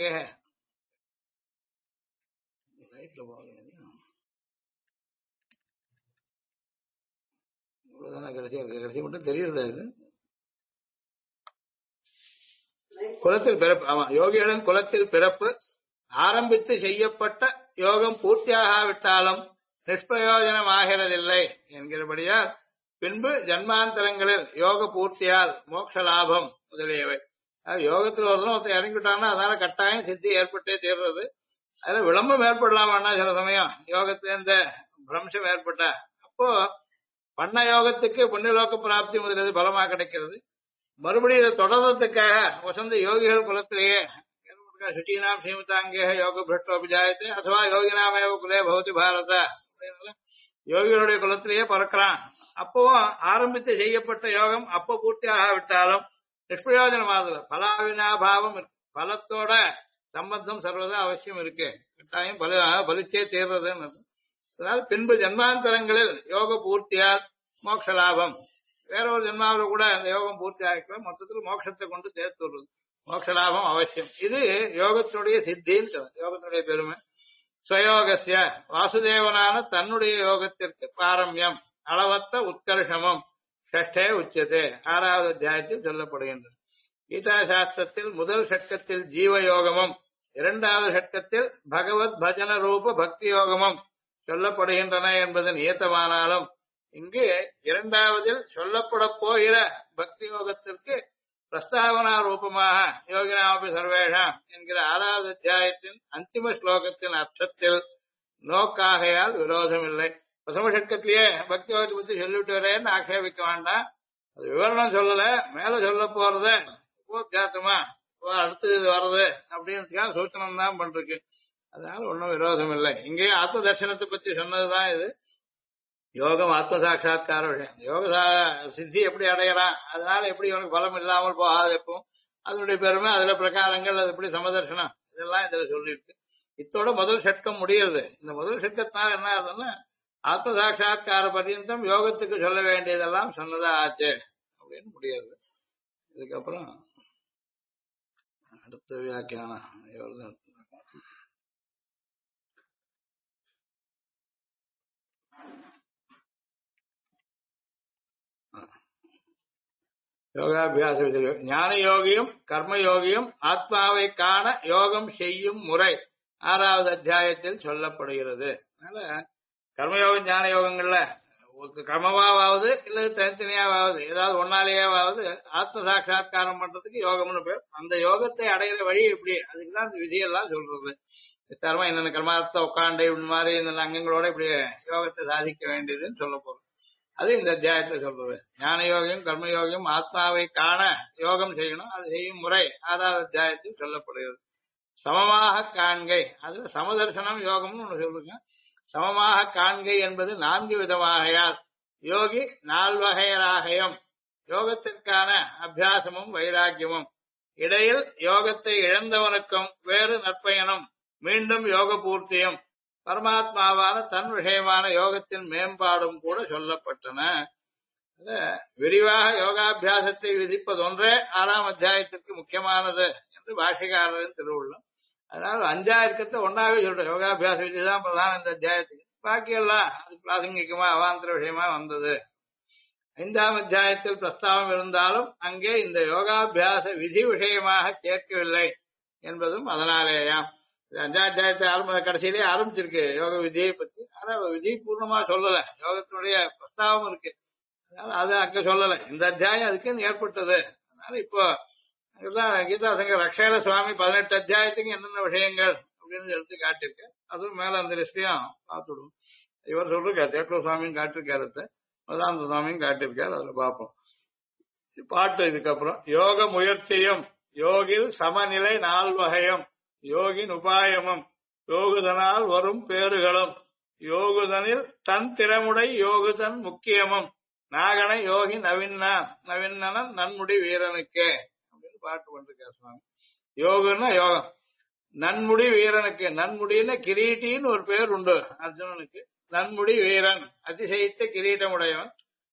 கடைசி மட்டும் தெரியுது குலத்தில் பிறப்பு ஆமா யோகிகளின் குலத்தில் பிறப்பு ஆரம்பித்து செய்யப்பட்ட யோகம் பூர்த்தியாகாவிட்டாலும் நிஷ்பிரயோஜனமாகிறதில்லை என்கிறபடியால் பின்பு ஜன்மாந்தரங்களில் யோக பூர்த்தியால் மோட்ச லாபம் முதலியவை யோகத்தில் ஒருத்தன் இறங்கிட்டான்னா அதனால கட்டாயம் சித்தி ஏற்பட்டே தீர்றது அதுல விளம்பரம் ஏற்படலாமான்னா சில சமயம் யோகத்திலிருந்த பிரம்சம் ஏற்பட்டா அப்போ பண்ண யோகத்துக்கு புண்ணியலோக பிராப்தி முதலியது பலமா கிடைக்கிறது மறுபடியும் இதை தொடர்றதுக்காக வசந்த யோகிகள் குலத்திலேயே சுச்சீனாம் ஸ்ரீமதாங்கே யோக பிரஷ்டோபிஜாயத்தை அதுவா யோகினாமேவ குலே பவதி பாரத யோகிகளுடைய குலத்திலேயே பிறக்கிறான் அப்பவும் ஆரம்பித்து செய்யப்பட்ட யோகம் அப்போ பூர்த்தி ஆகாவிட்டாலும் நிஷ்பிரயோஜனமாகுது பலாவினாபாவம் இருக்கு பலத்தோட சம்பந்தம் சர்வதா அவசியம் இருக்கு கட்டாயம் பலிச்சே தீர்றதுன்னு அதனால பின்பு ஜன்மாந்தரங்களில் யோக பூர்த்தியால் மோட்ச லாபம் வேற ஒரு ஜென்மாவில கூட அந்த யோகம் பூர்த்தி ஆகிக்கலாம் மொத்தத்தில் மோட்சத்தை கொண்டு சேர்த்து வருது மோட்ச லாபம் அவசியம் இது யோகத்தினுடைய சித்தின்னு யோகத்தினுடைய பெருமை ஸ்வயோகசிய வாசுதேவனான தன்னுடைய யோகத்திற்கு பாரம்யம் அளவத்த உத்கர்ஷமும் ஷஷ்டே உச்சதே 6வது அத்தியாயத்தில் சொல்லப்படுகின்றது கீதா சாஸ்திரத்தில் முதல் ஷட்கத்தில் ஜீவ யோகமும் 2வது ஷட்கத்தில் பகவத் பஜன ரூப பக்தி யோகமும் சொல்லப்படுகின்றன என்பது நியத்தமானாலும் இங்கு 2வதில் சொல்லப்பட போகிற பக்தி யோகத்திற்கு பிரஸ்தாவனா ரூபமாக யோகினாமபி சர்வேஷாம் என்கிற 6வது அத்தியாயத்தின் அந்திம ஸ்லோகத்தின் அர்த்தத்தில் நோக்காகையால் விரோதம் இல்லை பிரசம ஷட்கத்திலேயே பக்தி யோகத்தை பத்தி சொல்லிவிட்டு வரேன்னு ஆக்ஷேபிக்க வேண்டாம் அது விவரணம் சொல்லல மேல சொல்ல போறத உபோத்காத்தமா அடுத்தது இது வர்றது அப்படின்றதுக்காக சூச்சனம் தான் பண்றது அதனால ஒன்றும் விரோதம் இல்லை இங்கேயும் ஆத்ம தர்சனத்தை பத்தி சொன்னதுதான் இது யோகம் ஆத்ம சாட்சா்கார விஷயம் யோக சித்தி எப்படி அடையறான் அதனால எப்படி இவனுக்கு பலம் இல்லாமல் போகாது எப்போ அதனுடைய பெருமை அதுல பிரகாரங்கள் அது எப்படி சமதர்சனம் இதெல்லாம் இதுல சொல்லியிருக்கு இத்தோட முதல் ஷட்கம் முடியுது இந்த முதல் ஷட்கத்தினால என்ன ஆகுதுன்னா ஆத்ம சாட்சா்கார பர்யந்தம் யோகத்துக்கு சொல்ல வேண்டியதெல்லாம் சொன்னதா ஆச்சு அப்படின்னு முடியாது இதுக்கப்புறம் அடுத்த வியாக்கியானம் எவ்வளவு யோகாபியாச விதி. ஞான யோகியும் கர்ம யோகியும் ஆத்மாவை காண யோகம் செய்யும் முறை 6வது அத்தியாயத்தில் சொல்லப்படுகிறது. அதனால கர்மயோகம் ஞான யோகங்கள்ல கர்மமாவது இல்ல தனித்தனியாவது ஏதாவது ஒன்னாலேயாவது ஆத்ம சாட்சா்காரம் பண்றதுக்கு யோகம்னு பேர். அந்த யோகத்தை அடையிற வழி எப்படி, அதுக்குதான் இந்த விதியெல்லாம் சொல்றது. கர்மம் என்னென்ன கர்மார்த்த உட்காண்டு இந்த மாதிரி இந்த அங்கங்களோட இப்படி யோகத்தை சாதிக்க வேண்டியதுன்னு சொல்ல போறோம். அது இந்த அத்தியாயத்தை சொல்றது. ஞான யோகியும் கர்மயோகியும் ஆத்மாவை காண யோகம் செய்யணும், அது செய்யும் முறை 6வது அத்தியாயத்தில் சொல்லப்படுகிறது. சமமாக காண்கை, அதுல சமதர்சனம் யோகம்னு ஒண்ணு சொல்லுங்க. சமமாக காண்கை என்பது 4 விதமாகையால் யோகி 4 வகையராகையும் யோகத்திற்கான அபியாசமும் வைராக்கியமும் இடையில் யோகத்தை இழந்தவனுக்கும் வேறு நற்பயனும் மீண்டும் யோக பூர்த்தியும் பரமாத்மாவான தன் விஷயமான யோகத்தின் மேம்பாடும் கூட சொல்லப்பட்டன. விரிவாக யோகாபியாசத்தை விதிப்பதொன்றே 6ஆம் அத்தியாயத்திற்கு முக்கியமானது என்று பாஷிகாரரின் திருவுள்ளம். அதனால 5 ஒன்னாவே சொல்றேன். யோகாபியாச விதிதான் பிரதான இந்த அத்தியாயத்துக்கு. பாக்கியெல்லாம் அது பிராசங்கிகமா அவாந்தர விஷயமா வந்தது. 5ஆம் அத்தியாயத்தில் பிரஸ்தாவம் இருந்தாலும் அங்கே இந்த யோகாபியாச விதி விஷயமாக சேர்க்கவில்லை என்பதும் அதனாலேயாம். 5ஆம் அத்தியாயத்தை கடைசியிலேயே ஆரம்பிச்சிருக்கு யோக விதியை பத்தி. ஆனா விதி பூர்ணமா சொல்லல, யோகத்தினுடைய பிரஸ்தாவம் இருக்கு, அதனால அது அங்க சொல்லல. இந்த அத்தியாயம் அதுக்கு ஏற்பட்டது. அதனால இப்போ கீதா சங்க ரக்ஷேல சுவாமி 18 அத்தியாயத்துக்கு என்னென்ன விஷயங்கள் அப்படின்னு எடுத்து காட்டிருக்க. அதுவும் மேல அந்த லிஸ்டையும் பார்த்துடுவோம். இவர் சொல்லிருக்காரு, தேட்டூர் சுவாமியும் காட்டிருக்காரு, மதாந்த சுவாமியும் காட்டிருக்காரு. அதுல பார்ப்போம் பாட்டு. இதுக்கப்புறம் யோக முயற்சியும் யோகில் சமநிலை 4 வகையும் யோகின் உபாயமும் யோகுதனால் வரும் பேறுகளும் யோகுதனில் தன் திறமுடை யோகுதன் முக்கியமும் நாகன யோகி நவின்னன் நன்முடி வீரனுக்கே அப்படின்னு பாட்டு பண்ணிருக்காரு சுவாமி. யோகம்னா யோகம், நன்முடி வீரனுக்கு. நன்முடின்னு கிரீட்டின்னு ஒரு பேர் உண்டு அர்ஜுனனுக்கு. நன்முடி வீரன், அதிசயித்த கிரீட்டமுடையவன்.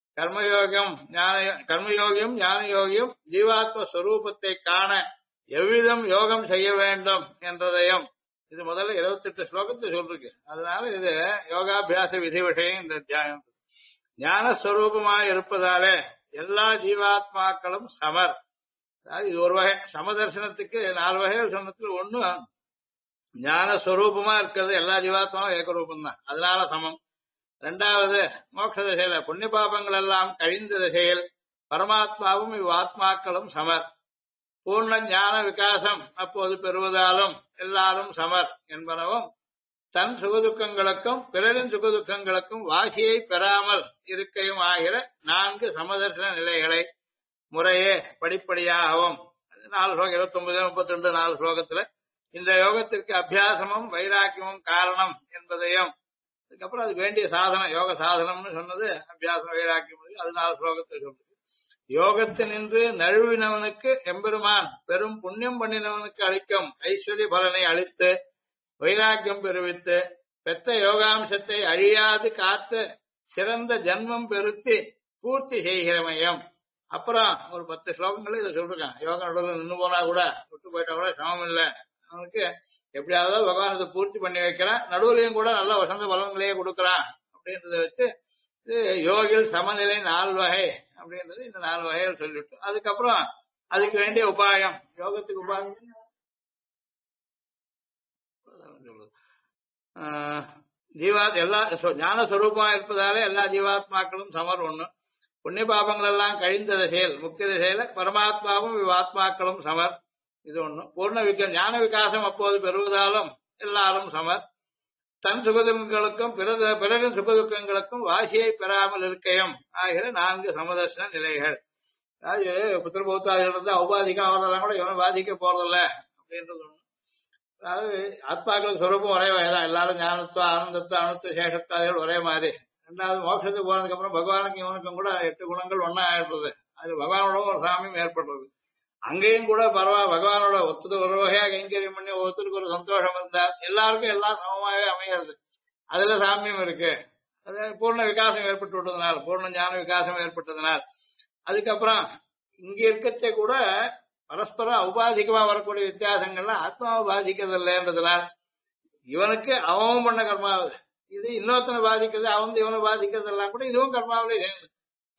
கர்மயோகியும் ஞான யோகியும் ஜீவாத்ம ஸ்வரூபத்தை காண எவ்விதம் யோகம் செய்ய வேண்டும் என்றதையும் இது முதல்ல 28 ஸ்லோகத்தை சொல்லிருக்கு. அதனால இது யோகாபியாச விதி விஷயம் இந்த அத்தியாயம். ஞானஸ்வரூபமாய் இருப்பதாலே எல்லா ஜீவாத்மாக்களும் சமர். அதாவது இது ஒரு வகை. சமதர்சனத்துக்கு 4 வகைகள் சொன்னதுல ஒண்ணு ஞானஸ்வரூபமா இருக்கிறது. எல்லா ஜீவாத்மாவும் ஏகரூபம் தான், அதனால சமம். 2வது மோட்ச திசையில புண்ணிய பாபங்கள் எல்லாம் கழிந்த திசையில் பரமாத்மாவும் இவ்வாத்மாக்களும் சமர். பூர்ண ஞான விகாசம் அப்போது பெறுவதாலும் எல்லாரும் சமர் என்பனவும் தன் சுகதுக்கங்களுக்கும் பிறரின் சுகதுக்கங்களுக்கும் வாசியை பெறாமல் இருக்கையும் ஆகிற 4 சமதர்சன நிலைகளை முறையே படிப்படியாகவும் 4 ஸ்லோகம் 29, 32 4 ஸ்லோகத்துல இந்த யோகத்திற்கு அபியாசமும் வைராக்கியமும் காரணம் என்பதையும் அதுக்கப்புறம் அது வேண்டிய சாதனம் யோக சாதனம்னு சொன்னது அபியாசம் வைராக்கியம், அது 4 ஸ்லோகத்தில் சொல்றது. யோகத்தினின்று நழுவினவனுக்கு எம்பெருமான் பெரும் புண்ணியம் பண்ணினவனுக்கு அளிக்கும் ஐஸ்வர்ய பலனை அளித்து வைராக்கியம் பெறுவித்து பெத்த யோகாம்சத்தை அழியாது காத்து சிறந்த ஜன்மம் பெருத்தி பூர்த்தி செய்கிறமையம். அப்புறம் ஒரு 10 ஸ்லோகங்கள் இதை சொல்றான். யோகம் நடுவில் நின்று போனா கூட விட்டு போயிட்டா கூட சமம் இல்லை, அவனுக்கு எப்படியாவது பகவான் இதை பூர்த்தி பண்ணி வைக்கிறான், நடுவுலையும் கூட நல்ல வசந்த பலன்களையே கொடுக்கறான் அப்படின்றத வச்சு யோகில் சமநிலை 4 வகை அப்படின்றது இந்த 4 வகைகள் சொல்லிட்டு அதுக்கப்புறம் அதுக்கு வேண்டிய உபாயம் யோகத்துக்கு உபாயம் எல்லா ஞானஸ்வரூபமா இருப்பதாலே எல்லா ஜீவாத்மாக்களும் சமர். ஒண்ணு புண்ணிய பாபங்கள் எல்லாம் கழிந்த திசையில் முக்கிய திசையில பரமாத்மாவும் இவ்வாத்மாக்களும் சமர். இது ஒண்ணு. பூர்ண ஞான விகாசம் அப்போது பெறுவதாலும் எல்லாரும் சமர். தன் சுகதுக்கங்களுக்கும் பிறரின் சுகதுக்கங்களுக்கும் வாசியை பெறாமல் இருக்கையும் ஆகிற 4 சமதர்சன நிலைகள். அதாவது புத்திரபௌத்தாதிகள் இருந்தா ஔபாதிகம் அவரெல்லாம் கூட இவனை பாதிக்க போறதில்ல அப்படின்றது ஒண்ணு. அதாவது ஆத்மாக்களுக்கு சொரூபம் ஒரே வகைதான், எல்லாரும் ஞானத்துவ ஆனந்தத்துவ அணுத்துவ சேஷத்தாதிகள் ஒரே மாதிரி. 2வது மோட்சத்துக்கு போனதுக்கு அப்புறம் பகவானுக்கு இவனுக்கும் கூட 8 குணங்கள் ஒன்னா ஏற்படுறது, அது பகவானோட ஒரு சாமியம் ஏற்படுறது. அங்கேயும் கூட பகவானோட ஒரு வகையா கைங்கரியம் பண்ணி ஒருத்தருக்கு ஒரு சந்தோஷம் இருந்தா எல்லாருக்கும் எல்லாம் சமமாகவே அமைகிறது, அதுல சாமியம் இருக்கு. அது பூர்ண விகாசம் ஏற்பட்டு விட்டதுனால், பூர்ண ஞான விகாசம் ஏற்பட்டதுனால் அதுக்கப்புறம் இங்க இருக்கச்ச கூட பரஸ்பரம் உபாதிகமா வரக்கூடிய வித்தியாசங்கள்லாம் ஆத்மாவை பாதிக்கிறது இல்லைன்றதுனால் இவனுக்கு அவன் பண்ண கர்மாவது இது இன்னொருத்தனை பாதிக்கிறது, அவன் இவனை பாதிக்கிறது எல்லாம் கூட இதுவும் கர்மாவிலே சேர்ந்து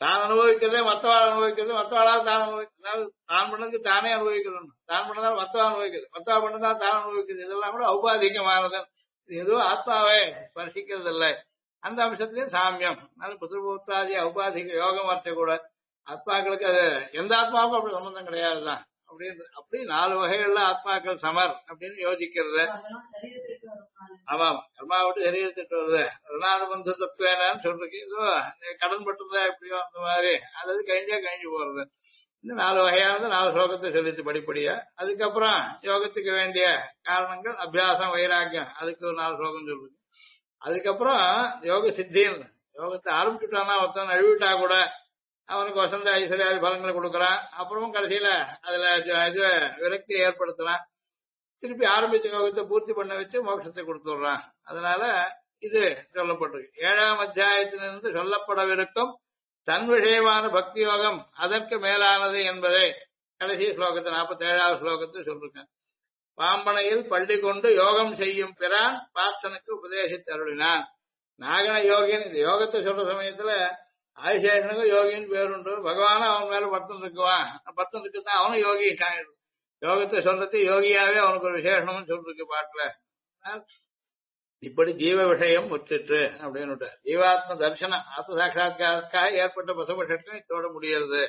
தான் அனுபவிக்கிறதே மற்றவாள் அனுபவிக்கிறது, மற்றவாளால் தான் அனுபவிக்கிறது. அதாவது தான் பண்ணதுக்கு தானே அனுபவிக்கணும், தான் பண்ணதால் மற்றவா அனுபவிக்கிறது, மற்றவா பண்ணதால் தான் அனுபவிக்கிறது. இதெல்லாம் கூட ஔபாதிகமானது. இது எதுவும் ஆத்மாவே ஸ்பர்சிக்கிறது இல்லை. அந்த அம்சத்திலேயும் சாமியம். அதனால புத்திரபூத்தாதி ஔபாதிக யோகம் வரத்தை கூட ஆத்மாக்களுக்கு அது எந்த ஆத்மாவுக்கும் அப்படி சம்பந்தம் கிடையாதுதான். அப்படி 4 வகைகள்ல ஆத்மாக்கள் சமர் அப்படின்னு யோசிக்கிறது. ஆமாம், கர்மா விட்டு சரீரத்துக்கு வருது. ருணானுபந்த தத்துவேனான்னு சொல்றதுக்கு இதோ கடன் பட்டுறதா எப்படியோ அந்த மாதிரி அது கழிஞ்சு போறது. இந்த 4 வகையானது 4 ஸ்லோகத்தை சொல்லிச்சு படிப்படியா. அதுக்கப்புறம் யோகத்துக்கு வேண்டிய காரணங்கள் அபியாசம் வைராக்கியம், அதுக்கு ஒரு 4 ஸ்லோகம் சொல்லுது. அதுக்கப்புறம் யோக சித்தின்னு யோகத்தை ஆரம்பிச்சுட்டானா ஒருத்தன் அழிவிட்டா கூட அவனுக்கு வசந்த ஐஸ்வர்யாதி பலங்களை கொடுக்குறான். அப்புறமும் கடைசியில அதுல இது விரக்தி ஏற்படுத்தலாம். திருப்பி ஆரம்பிச்ச யோகத்தை பூர்த்தி பண்ண வச்சு மோட்சத்தை கொடுத்துடுறான். அதனால இது சொல்லப்பட்டிருக்கு. 7ஆம் அத்தியாயத்திலிருந்து சொல்லப்படவிருக்கும் தன் விஷயமான பக்தி யோகம் அதற்கு மேலானது என்பதை கடைசி ஸ்லோகத்தை 47வது ஸ்லோகத்தை சொல்லிருக்கேன். பாம்பனையில் பள்ளி கொண்டு யோகம் செய்யும் பிரான் பார்த்தனுக்கு உபதேசித்து அருளினான். நாகன யோகின் இந்த யோகத்தை சொல்ற சமயத்துல ஆதிசேஷனுக்கும் யோகின்னு பேருண்டு. பகவானும் அவன் மேல பட்டம் இருக்குவான், பட்டம் இருக்குதான் அவனும் யோகி ஆயிடும். யோகத்தை சொல்றது யோகியாவே அவனுக்கு ஒரு விசேஷம்னு சொல்லிருக்கு பாட்டுல. இப்படி ஜீவ விஷயம் முற்றிற்று அப்படின்னு ஜீவாத்ம தர்சனம் ஆத்ம சாட்சா்காரத்துக்காக ஏற்பட்ட பசபட்சம் இதோட முடியறது.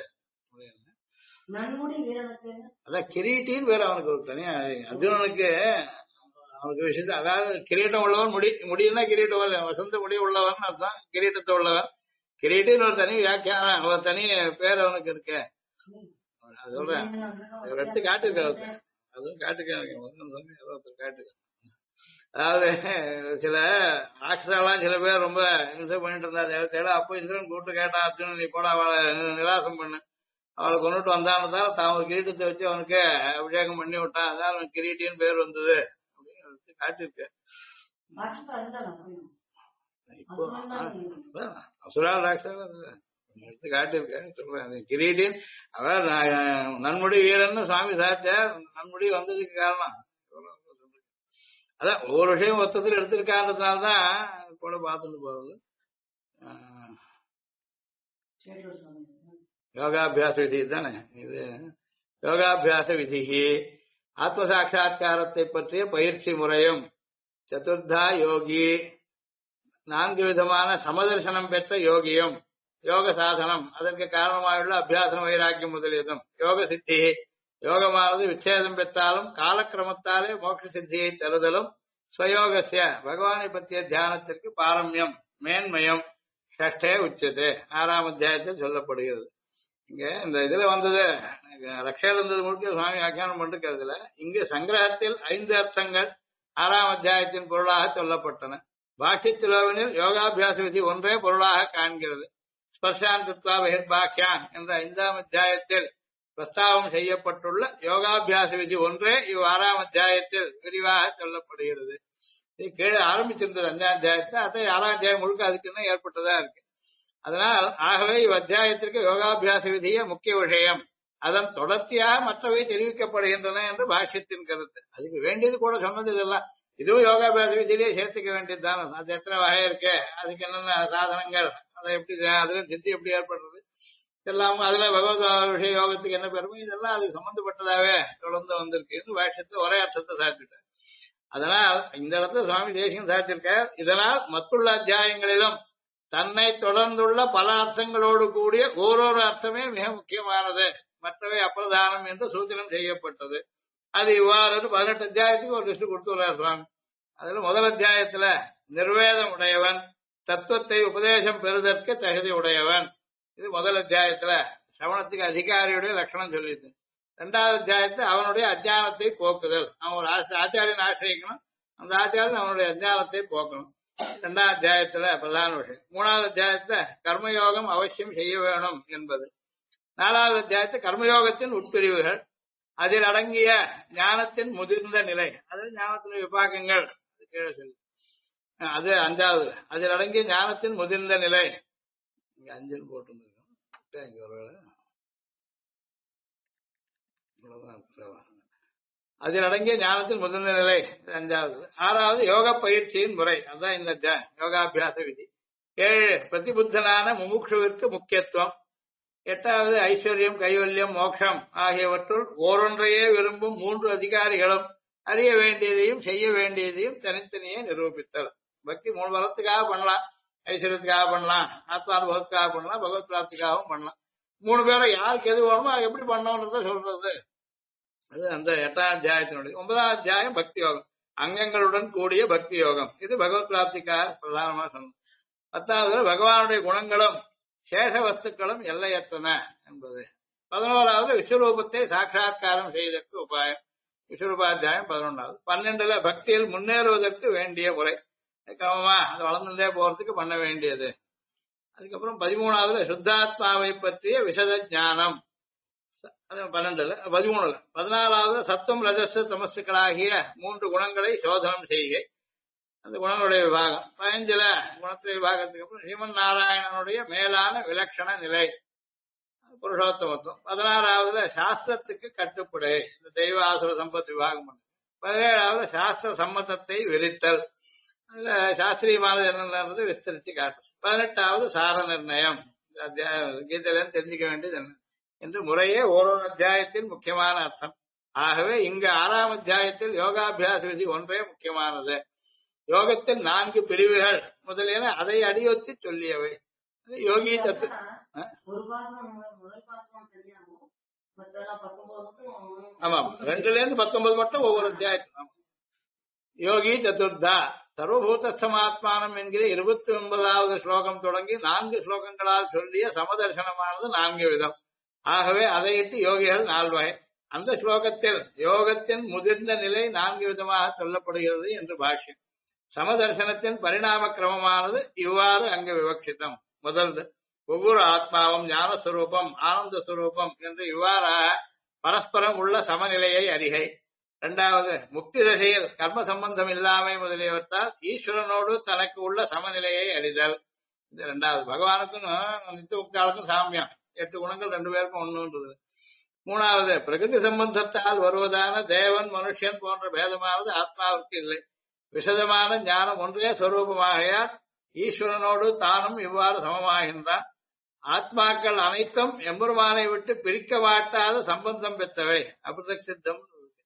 அதான் கிரீட்டின்னு பேர் அவனுக்கு ஒரு தனியா. அர்ஜுனனுக்கு அவனுக்கு விஷயத்த அதாவது கிரீட்டம் உள்ளவன் முடியும்னா கிரீட்டம் வசந்த முடி உள்ளவன் அர்த்தம். கிரீட்டத்தை உள்ளவன் கிரீட்டின்னு ஒரு தனி வியாக்கியானம், ஒரு தனி பேர் அவனுக்கு இருக்கு. அது சொல்றேன், எடுத்து காட்டுக்க, அதுவும் காட்டுக்க காட்டுக்க. அதாவது சில ராட்சசாலாம் சில பேர் ரொம்ப இன்சை பண்ணிட்டு இருந்தா தேவத்தையில. அப்போ இந்திரன் கூப்பிட்டு கேட்டா, அர்ஜுனன் நீ போட அவளை நிராசம் பண்ணு, அவளை கொண்டுட்டு வந்தானதான் தான் ஒரு கிரீட்டத்தை வச்சு அவனுக்கு அபிஷேகம் பண்ணி விட்டான். அதான் அவனுக்கு கிரீட்டின்னு பேர் வந்தது அப்படின்னு காட்டிருக்கு. இப்போ அசுரால் ராட்சசா எடுத்து காட்டியிருக்கேன் சொல்றேன். கிரீட்டின் அவர் நன்முடி வீரன்னு சுவாமி சாச்சார் நன்முடி வந்ததுக்கு காரணம் அதான். ஒவ்வொரு விஷயம் மொத்தத்தில் எடுத்திருக்கான்றதுனால்தான் கூட பார்த்துட்டு போறது. யோகாபியாச விதி தானே இது. யோகாபியாச விதி ஆத்ம சாட்சா்காரத்தை பற்றிய பயிற்சி முறையும், சதுர்தா யோகி 4 விதமான சமதர்சனம் பெற்ற யோகியும், யோக சாதனம் அதற்கு காரணமாயுள்ள அபியாசம் வைராக்கியம் முதலியதும், யோக சித்தி யோகமானது விச்சேதம் பெற்றாலும் காலக்கிரமத்தாலே மோட்ச சித்தியை தருதலும், ஸ்வயோகசிய பகவானை பற்றிய தியானத்திற்கு பாரம்யம் மேன்மயம் ஷஷ்டே உச்சது 6ஆம் அத்தியாயத்தில் சொல்லப்படுகிறது. இங்க இந்த இதுல வந்தது ரக்ஷையில் இருந்தது முழுக்க சுவாமி வியாக்கியானம் பண்ணிருக்கிறதுல இங்கு சங்கிரகத்தில் 5 அர்த்தங்கள் 6ஆம் அத்தியாயத்தின் பொருளாக சொல்லப்பட்டன. பாஷ்யத்திலோவனில் யோகாபியாச விதி ஒன்றே பொருளாக காண்கிறது. ஸ்பர்ஷாந்தத்வா பகிர்பாக்கியான் என்ற 5ஆம் அத்தியாயத்தில் பிரஸ்தாபம் செய்யப்பட்டுள்ள யோகாபியாச விதி ஒன்றே 6ஆம் அத்தியாயத்தில் விரிவாக சொல்லப்படுகிறது. இது கீழே ஆரம்பிச்சிருந்தது 5ஆம் அத்தியாயத்தில், அதை 6ஆம் அத்தியாயம் முழுக்க அதுக்குன்னு ஏற்பட்டதா இருக்கு. அதனால் ஆகவே இவ்வத்தியாயத்திற்கு யோகாபியாச விதிய முக்கிய விஷயம், அதன் தொடர்ச்சியாக மற்றவை தெரிவிக்கப்படுகின்றன என்று பாஷ்யத்தின் கருத்து. அதுக்கு வேண்டியது கூட சொன்னது இதெல்லாம். இதுவும் யோகாபியாச விதியிலேயே சேர்த்துக்க வேண்டியதுதான். அது எத்தனை வகை இருக்கு, அதுக்கு என்னென்ன சாதனங்கள், அதை எப்படி அதுல சித்தி எப்படி ஏற்படுறது எல்லாம், அதுல பகவத் விஷய யோகத்துக்கு என்ன பெருமை, இதெல்லாம் அதுக்கு சம்பந்தப்பட்டதாவே தொடர்ந்து வந்திருக்கு. பாஷ்யத்தை ஒரே அர்த்தத்தை சாப்பிட்டு அதனால் இந்த இடத்துல சுவாமி தேசிகன் சாதிச்சிருக்கார். இதனால் மற்றுள்ள அத்தியாயங்களிலும் தன்னை தொடர்ந்துள்ள பல அர்த்தங்களோடு கூடிய ஓரொரு அர்த்தமே மிக முக்கியமானது, மற்றவை அப்பிரதானம் என்று சூச்சனம் செய்யப்பட்டது. அது இவ்வாறு 18 அத்தியாயத்துக்கு ஒரு லிஸ்ட் கொடுத்துள்ளார் சுவாமி. அதுல முதல் அத்தியாயத்துல நிர்வேதம் உடையவன், தத்துவத்தை உபதேசம் பெறுதற்கு தகுதி உடையவன். இது முதல் அத்தியாயத்துல சவணத்துக்கு அதிகாரியுடைய லட்சணம் சொல்லிது. 2வது அத்தியாயத்துல அவனுடைய அஜானத்தை போக்குதல், அவன் ஒரு ஆச்சாரியன் ஆசிரியக்கணும், அந்த ஆச்சாரியன் அவனுடைய அஜானத்தை போக்கணும். 2ஆம் அத்தியாயத்துல பிரதான விஷயம். 3வது அத்தியாயத்துல கர்மயோகம் அவசியம் செய்ய வேணும் என்பது. 4வது அத்தியாயத்துல கர்மயோகத்தின் உட்பிரிவுகள், அதில் அடங்கிய ஞானத்தின் முதிர்ந்த நிலை, அது ஞானத்தின் விபாகங்கள் கீழே சொல்லி. அது 5வது, அதில் அடங்கிய ஞானத்தின் முதிர்ந்த நிலை. இங்க 5 போட்டு அதில் அடங்கிய ஞானத்தின் முதிர்ந்த நிலை 5வது. 6வது யோக பயிற்சியின் முறை, அதுதான் இந்த யோகாபியாச விதி. 7 பிரதிபுத்தனான முமுட்சுவிற்கு முக்கியத்துவம், எட்டாவது ஐஸ்வர்யம், கைவல்யம், மோட்சம் ஆகியவற்றுள் ஓரொன்றையே விரும்பும் 3 அதிகாரிகளும் அறிய வேண்டியதையும் செய்ய வேண்டியதையும் தனித்தனியே நிரூபித்தல். பக்தி 3 பலத்துக்காக பண்ணலாம், ஐஸ்வர்யத்துக்காக பண்ணலாம், ஆத்மானுபவத்துக்காக பண்ணலாம், பகவத் பிராப்திக்காகவும் பண்ணலாம். 3 பேரும் யாருக்கு எது வேணுமோ அது எப்படி பண்ணணும்ன்றத சொல்றது. அது அந்த 8ஆம் அத்தியாயத்தினுடைய 9ஆம் அத்தியாயம் பக்தி யோகம், அங்கங்களுடன் கூடிய பக்தி யோகம். இது பகவத் பிராப்திக்காக பிரதானமா சொன்னது. 10வது பகவானுடைய குணங்களும் சேஷ வஸ்துக்களும் எல்லையற்றன என்பது. 11வது விஸ்வரூபத்தை சாட்சா்காரம் செய்வதற்கு உபாயம், விஸ்வரூபாத்தியாயம் 11வது. 12ல பக்தியில் முன்னேறுவதற்கு வேண்டிய முறை, கிரமமா அது வளர்ந்துட்டே போறதுக்கு பண்ண வேண்டியது. அதுக்கப்புறம் 13வது சுத்தாத்மாவை பற்றிய விசத ஞானம், 12ல. 13ல 14வது சத்துவம் ரஜஸ் தமசுக்களாகிய 3 குணங்களை சோதனம் செய்கை, அந்த குணங்களுடைய விபாகம். 15ல குணத்துடைய விபாகத்துக்கு அப்புறம் ஸ்ரீமன் நாராயணனுடைய மேலான விலட்சண நிலை, புருஷோத்தமத்துவம். 16வது சாஸ்திரத்துக்கு கட்டுப்படு, இந்த தெய்வ ஆசுர சம்பத் விபாகம். 17வது சாஸ்திர சம்மதத்தை விரித்தல், அதுல சாஸ்திரியமானது என்னன்றது விஸ்தரிச்சு காட்டும். 18வது சார நிர்ணயம், கீதையில தெரிஞ்சுக்க வேண்டியது என்ன என்று முறையே ஓரொரு அத்தியாயத்தின் முக்கியமான அர்த்தம். ஆகவே இங்கு 6ஆம் அத்தியாயத்தில் யோகாபியாச விதி ஒன்றே முக்கியமானது. யோகத்தில் 4 பிரிவுகள் முதலியன அதை அடியொத்தி சொல்லியவை. யோகி தத்து ஆமாம் 2ல 19 மட்டும் ஒவ்வொரு அத்தியாயத்திலும். யோகி சதுர்தா சர்வபூதஸ்தமாத்மானம் என்கிற 29வது ஸ்லோகம் தொடங்கி 4 ஸ்லோகங்களால் சொல்லிய சமதர்சனமானது 4 விதம். ஆகவே அதையிட்டு யோகிகள் 4 வகை. அந்த ஸ்லோகத்தில் யோகத்தின் முதிர்ந்த நிலை 4 விதமாக சொல்லப்படுகிறது என்று பாஷ்யம். சமதர்சனத்தின் பரிணாம கிரமமானது இவ்வாறு அங்கு விவக்ஷிதம். முதல்து ஒவ்வொரு ஆத்மாவும் ஞானஸ்வரூபம், ஆனந்த ஸ்வரூபம் என்று இவ்வாறாக பரஸ்பரம் உள்ள சமநிலையை அறிகை. 2வது முக்தி தசையில் கர்ம சம்பந்தம் இல்லாமை முதலியவற்றால் ஈஸ்வரனோடு தனக்கு உள்ள சமநிலையை அறிதல். இது 2வது. பகவானுக்கும் நித்திய முக்தாளுக்கும் சாமியம், 8 குணங்கள் 2 பேருக்கும் ஒண்ணுன்றது. 3வது பிரகிருதி சம்பந்தத்தால் வருவதான தேவன் மனுஷன் போன்ற பேதமானது ஆத்மாவுக்கு இல்லை. விசதமான ஞானம் ஒன்றே ஸ்வரூபமாகையால் ஈஸ்வரனோடு தானும் இவ்வாறு சமமாகின்றான். ஆத்மாக்கள் அனைத்தும் எம்பெருமானை விட்டு பிரிக்க மாட்டாத சம்பந்தம் பெற்றவை, அபிருதக் சித்தம்.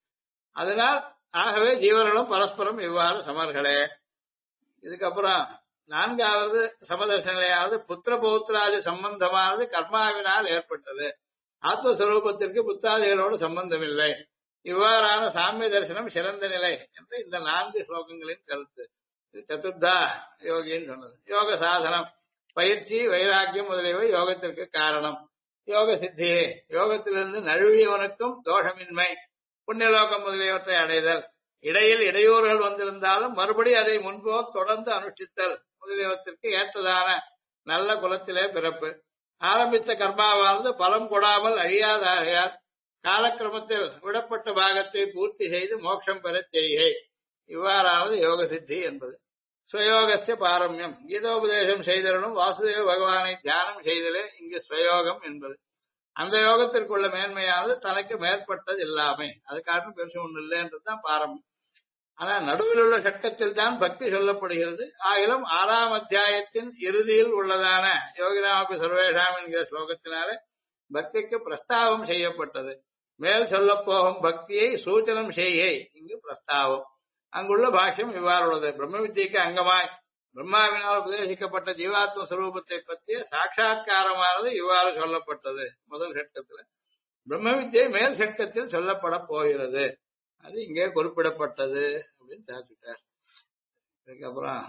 அதனால் ஆகவே ஜீவர்களும் பரஸ்பரம் இவ்வாறு சமர்களே. இதுக்கப்புறம் 4வது சமதர்சன நிலையாவது புத்திர பௌத்திராதி சம்பந்தமானது கர்மாவினால் ஏற்பட்டது. ஆத்மஸ்வரூபத்திற்கு புத்தாதிகளோடு சம்பந்தம் இல்லை. இவ்வாறான சாமிய தரிசனம் சிறந்த நிலை என்று இந்த 4 ஸ்லோகங்களின் கருத்து. இது சதுர்தா யோகின்னு சொன்னது. யோக சாதனம் பயிற்சி, வைராக்கியம் முதலியவை யோகத்திற்கு காரணம். யோக சித்தியே யோகத்திலிருந்து நழுவியவனுக்கும் தோஷமின்மை, புண்ணியலோகம் முதலியவற்றை அடைதல், இடையில் இடையூறுகள் வந்திருந்தாலும் மறுபடி அதை முன்போல் தொடர்ந்து அனுஷ்டித்தல் முதலியவற்றிற்கு ஏற்றதான நல்ல குலத்திலே பிறப்பு. ஆரம்பித்த கர்மாவானது பலம் கொடாமல் அழியாதாகையால் காலக்கிரமத்தில் விடப்பட்ட பாகத்தை பூர்த்தி செய்து மோட்சம் பெறச் செய்கை. இவ்வாறாவது யோக சித்தி என்பது. ஸ்வயோகசிய பாரம்யம் கீதோபதேசம் செய்தலும் வாசுதேவ பகவானை தியானம் செய்தலே இங்கு ஸ்வயோகம் என்பது. அந்த யோகத்திற்குள்ள மேன்மையானது தனக்கு மேற்பட்டது இல்லாமை, அது காட்டும் பெருசு ஒண்ணு இல்லைன்றதுதான் பாரம்யம். ஆனா நடுவில் உள்ள சட்டத்தில் தான் பக்தி சொல்லப்படுகிறது. ஆகிலும் 6ஆம் அத்தியாயத்தின் இறுதியில் உள்ளதான யோகினாபி சர்வேஷாம் என்கிற ஸ்லோகத்தினாலே பக்திக்கு பிரஸ்தாவம் செய்யப்பட்டது. மேல் சொல்ல போகும் பக்தியை சூச்சனம் செய்கை இங்கு பிரஸ்தாவம். அங்குள்ள பாஷ்யம் இவ்வாறு உள்ளது. பிரம்ம வித்தியைக்கு அங்கமாய் பிரம்மாவினால் உபதேசிக்கப்பட்ட ஜீவாத்ம ஸ்வரூபத்தை பற்றிய சாட்சா்காரமானது இவ்வாறு சொல்லப்பட்டது. முதல் சட்டத்தில் பிரம்ம வித்தியை மேல் சட்டத்தில் சொல்லப்பட போகிறது, அது இங்கே குறிப்பிடப்பட்டது அப்படின்னு சாதிட்டார். அதுக்கப்புறம்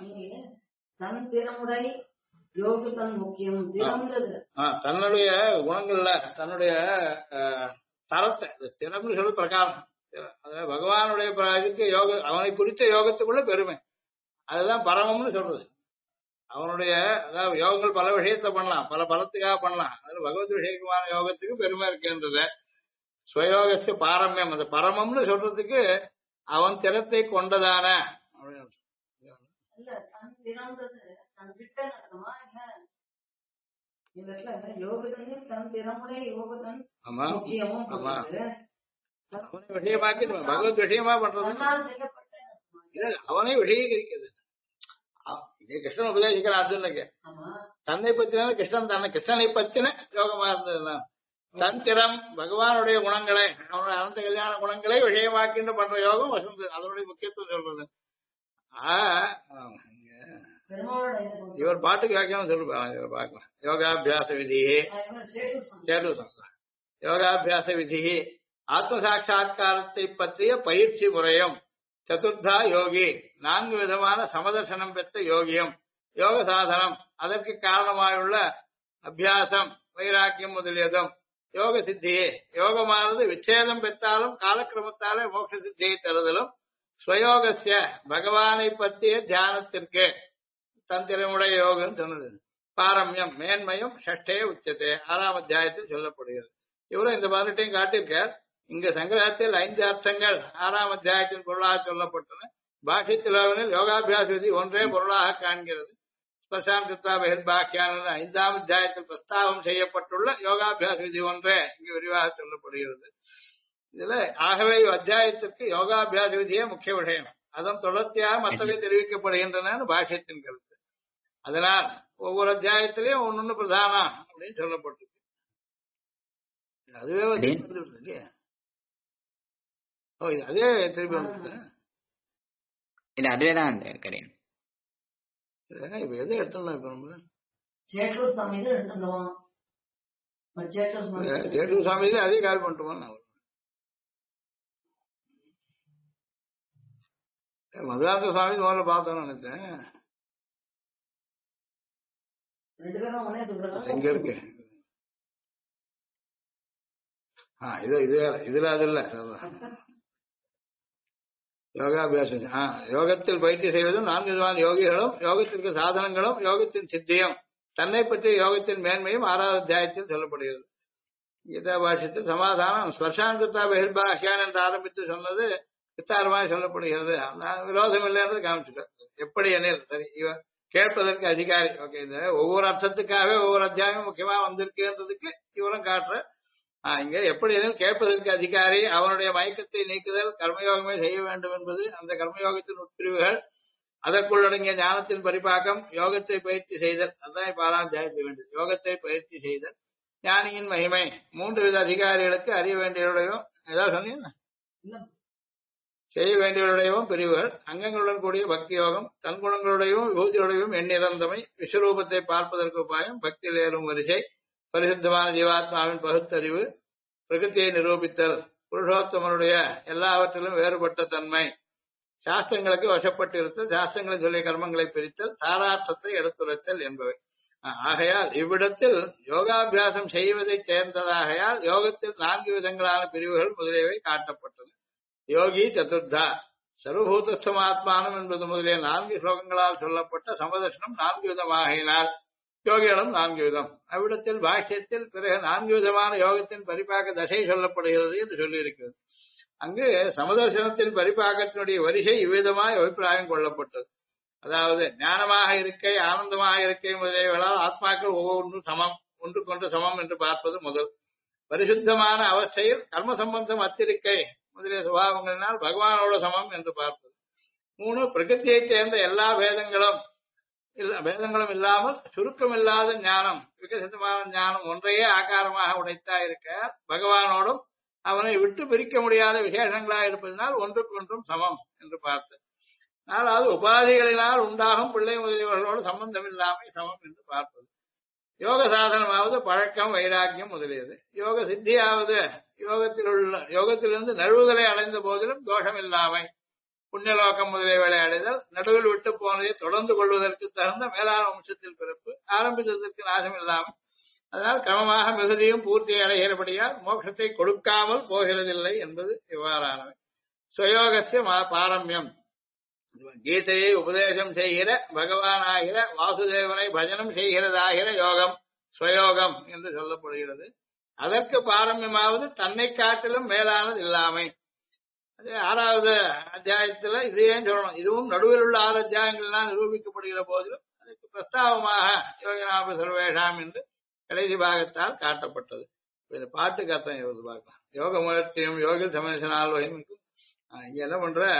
தன்னுடைய குணங்கள்ல தன்னுடைய தரத்தை திறம்னு சொல்லி பிரகாரம், அதாவது பகவானுடைய இதுக்கு யோக அவனை குறித்த யோகத்துக்குள்ள பெருமை, அதுதான் பரமம்னு சொல்றது. அவனுடைய அதாவது யோகங்கள் பல விஷயத்தை பண்ணலாம், பல பலத்துக்காக பண்ணலாம். அதுல பகவத் விஷயமான யோகத்துக்கு பெருமை இருக்கின்றது. ஸ்வயோகசிய பாரம்யம், அந்த பரமம்னு சொல்றதுக்கு அவன் திறத்தை கொண்டதான அவனை விஷயமாக்கி பகவத் விஷயமா பண்றது, அவனை விஷயீகரிக்கிறது. கிருஷ்ணன் உபதேசிக்கிறான் அர்ஜுனுக்கு. தன்னை பத்தின கிருஷ்ணன் தன்னை கிருஷ்ணனை பத்தின யோகமா இருந்ததுதான். தந்திரம் பகவானுடைய குணங்களை அவனுடைய அனந்த கல்யாண குணங்களை விஷயமாக்கின்ற பண்ற யோகம் வசந்து அதனுடைய முக்கியத்துவம் சொல்றது. இவர் பாட்டுக்கு வியாக்கியானம் சொல்லுவாங்க பார்க்கலாம். யோகாபியாச விதி யோகாபியாச விதி ஆத்ம சாட்சா்காரத்தை பற்றிய பயிற்சி முறையும் சதுர்தா யோகி 4 விதமான சமதர்சனம் பெற்ற யோகியம் யோக சாதனம் அதற்கு காரணமாயுள்ள அபியாசம் வைராக்கியம் முதலியதும் யோக சித்தியே யோகமானது விச்சேதம் பெற்றாலும் காலக்கிரமத்தாலே மோட்ச சித்தியை தருதலும் ஸ்வயோகசிய பகவானை பற்றிய தியானத்திற்கு தந்திரமுடைய யோகம் சொன்னது. பாரம்யம் மேன்மையும் ஷஷ்டே உச்சத்தே 6ஆம் அத்தியாயத்தில் சொல்லப்படுகிறது. இவரும் இந்த பதினெட்டையும் காட்டியிருக்கார். இங்க சங்கிரகத்தில் 5 அர்த்தங்கள் 6ஆம் அத்தியாயத்தின் பொருளாக சொல்லப்பட்டன. பாஷ்யத்தில் யோகாபியாச விதி ஒன்றே பொருளாக காண்கிறது. ஸ்பர்ஷான் கிருத்தா பகிர்பாக்கியான 5ஆம் அத்தியாயத்தில் பிரஸ்தாபம் செய்யப்பட்டுள்ள யோகாபியாச விதி ஒன்றே இங்கு விரிவாக சொல்லப்படுகிறது. இதுல ஆகவே அத்தியாயத்திற்கு யோகாபியாச விதியே முக்கிய விஷயம். அதன் தொடர்ச்சியாக மற்றவை தெரிவிக்கப்படுகின்றன பாஷ்யத்தின் கருத்து. அதனால் ஒவ்வொரு அத்தியாயத்திலையும் ஒன்னொன்னு பிரதானம் அப்படின்னு சொல்லப்பட்டிருக்கு. அதுவே இல்லையா? ஓ, அதே திருப்பி வந்து இல்ல அதுவேதான் கிடையாது. இப்ப எதை எடுத்தோம்னா இப்ப நம்ம சேட்டூர் சாமி சேட்டூர் சாமி அதே கால் பண்ணிட்டோமா? மதுராந்த சுவாமி முதல்ல பார்த்தோம்னு நினைச்சேன். எங்க இருக்கு? இதுல அது இல்ல யோகாபியாசம். யோகத்தில் பயிற்சி செய்வதும் 4 விதமான யோகிகளும் யோகத்திற்கு சாதனங்களும் யோகத்தின் சித்தியும் தன்னை பற்றிய யோகத்தின் மேன்மையும் 6ஆவது அத்தியாயத்தில் சொல்லப்படுகிறது. கீதா பாஷ்யத்தில் சமாதானம் ஸ்பர்ஷாங்கிருத்தா பகிர்பாஹ்யான் என்று ஆரம்பித்து சொன்னது விஸ்தாரமாக சொல்லப்படுகிறது. விரோதம் இல்லைன்றது காமிச்சுட்டார். எப்படி எனில் சரி இவன் கேட்பதற்கு அதிகாரி. ஓகே, இந்த ஒவ்வொரு அர்த்தத்துக்காகவே ஒவ்வொரு அத்தியாயம் முக்கியமா வந்திருக்குன்றதுக்கு இவரும் காட்டுற. இங்க எப்படி எனில் கேட்பதற்கு அதிகாரி அவனுடைய மயக்கத்தை நீக்குதல் கர்மயோகமே செய்ய வேண்டும் என்பது அந்த கர்மயோகத்தின் உட்பிரிவுகள் அதற்குள்ளடங்கிய ஞானத்தின் பரிபாக்கம் யோகத்தை பயிற்சி செய்தல். அதான் இப்ப 6ஆம் அத்தியாயத்தில் வேண்டும். யோகத்தை பயிற்சி செய்தல் ஞானியின் மகிமை 3 வித அதிகாரிகளுக்கு அறிய வேண்டியவர்களையும் ஏதாவது சொன்னீங்க செய்ய வேண்டியவருடையவும் பிரிவுகள் அங்கங்களுடன் கூடிய பக்தி யோகம் தன்குணங்களுடையும் விபூதியுடையும் எண்ணிறந்தமை விஸ்வரூபத்தை பார்ப்பதற்கு உபாயம் பக்தியில் ஏறும் வரிசை பரிசுத்தமான ஜீவாத்மாவின் பகுத்தறிவு பிரகிருத்தியை நிரூபித்தல் புருஷோத்தமனுடைய எல்லாவற்றிலும் வேறுபட்ட தன்மை சாஸ்திரங்களுக்கு வசப்பட்டிருத்தல் சாஸ்திரங்களை சொல்லிய கர்மங்களை பிரித்தல் சாரார்த்தத்தை எடுத்துரைத்தல் என்பவை. ஆகையால் இவ்விடத்தில் யோகாபியாசம் செய்வதை சேர்ந்ததாகையால் யோகத்தில் 4 விதங்களான பிரிவுகள் முதலியவை காட்டப்பட்டது. யோகி சதுர்தா சர்வபூதஸ்தமாத்மானம் என்பது முதலிய 4 ஸ்லோகங்களால் சொல்லப்பட்ட சமதர்சனம் 4 விதமாகினால் யோகிகளும் 4 விதம். அவ்விடத்தில் பாஷ்யத்தில் பிறகு 4 விதமான யோகத்தின் பரிபாக தசை சொல்லப்படுகிறது என்று சொல்லியிருக்கிறது. அங்கு சமதர்சனத்தின் பரிபாகத்தினுடைய வரிசை இவ்விதமாய் அபிப்பிராயம் கொள்ளப்பட்டது. அதாவது ஞானமாக இருக்கை ஆனந்தமாக இருக்கை முதலியவர்களால் ஆத்மாக்கள் ஒவ்வொன்றும் சமம் ஒன்றுக்கொன்று சமம் என்று பார்ப்பது முதல். பரிசுத்தமான அவஸ்தையில் கர்ம சம்பந்தம் அத்திருக்கை முதலிய சுபாவங்களினால் பகவானோட சமம் என்று பார்ப்பது. 3 பிரகிருத்தியைச் சேர்ந்த எல்லா பேதங்களும் இல்லாமல் சுருக்கம் இல்லாத ஞானம் விகசிதமான ஞானம் ஒன்றையே ஆகாரமாக உடைத்தா இருக்க பகவானோடும் அவனை விட்டு பிரிக்க முடியாத விசேஷங்களாக இருப்பதனால் ஒன்றுக்கொன்றும் சமம் என்று பார்த்து. ஆனால் உபாதிகளினால் உண்டாகும் பிள்ளை முதலியவர்களோடு சம்பந்தம் இல்லாமை சமம் என்று பார்ப்பது. யோக சாதனமாவது பழக்கம் வைராக்கியம் முதலியது. யோக சித்தியாவது யோகத்திலிருந்து நழுவுதலை அடைந்த போதிலும் தோஷம் இல்லாமை புண்ணியலோகம் முதலியவர்களை அடைதல் நடுவில் விட்டு போனதை தொடர்ந்து கொள்வதற்கு தகுந்த மேலான வம்சத்தில் பிறப்பு ஆரம்பித்ததற்கு நாசம் இல்லாமல் அதனால் கிரமமாக மிகுதியும் பூர்த்தியை அடைகிறபடியால் மோட்சத்தை கொடுக்காமல் போகிறதில்லை என்பது இவ்வாறானவை. சுயோகசிய பாரம்யம் கீதையை உபதேசம் செய்கிற பகவானாகிற வாசுதேவனை பஜனம் செய்கிறதாகிற யோகம் ஸ்வயோகம் என்று சொல்லப்படுகிறது. அதற்கு பாரம்யமாவது தன்னை காட்டிலும் மேலானது இல்லாமை. அதே 6வது அத்தியாயத்துல இதையும் சொல்லணும். இதுவும் நடுவில் உள்ள 6 அத்தியாயங்கள்லாம் நிரூபிக்கப்படுகிற போதிலும் அதுக்கு பிரஸ்தாவமாக யோகினாப சர்வேஷாம் என்று கடைசி பாகத்தால் காட்டப்பட்டது. இந்த பாட்டுக்கு அர்த்தம் எவ்வளவு பார்க்கலாம். யோக முயற்சியும் யோகில் சமேசனால் வகிக்கும். இங்க என்ன பண்ற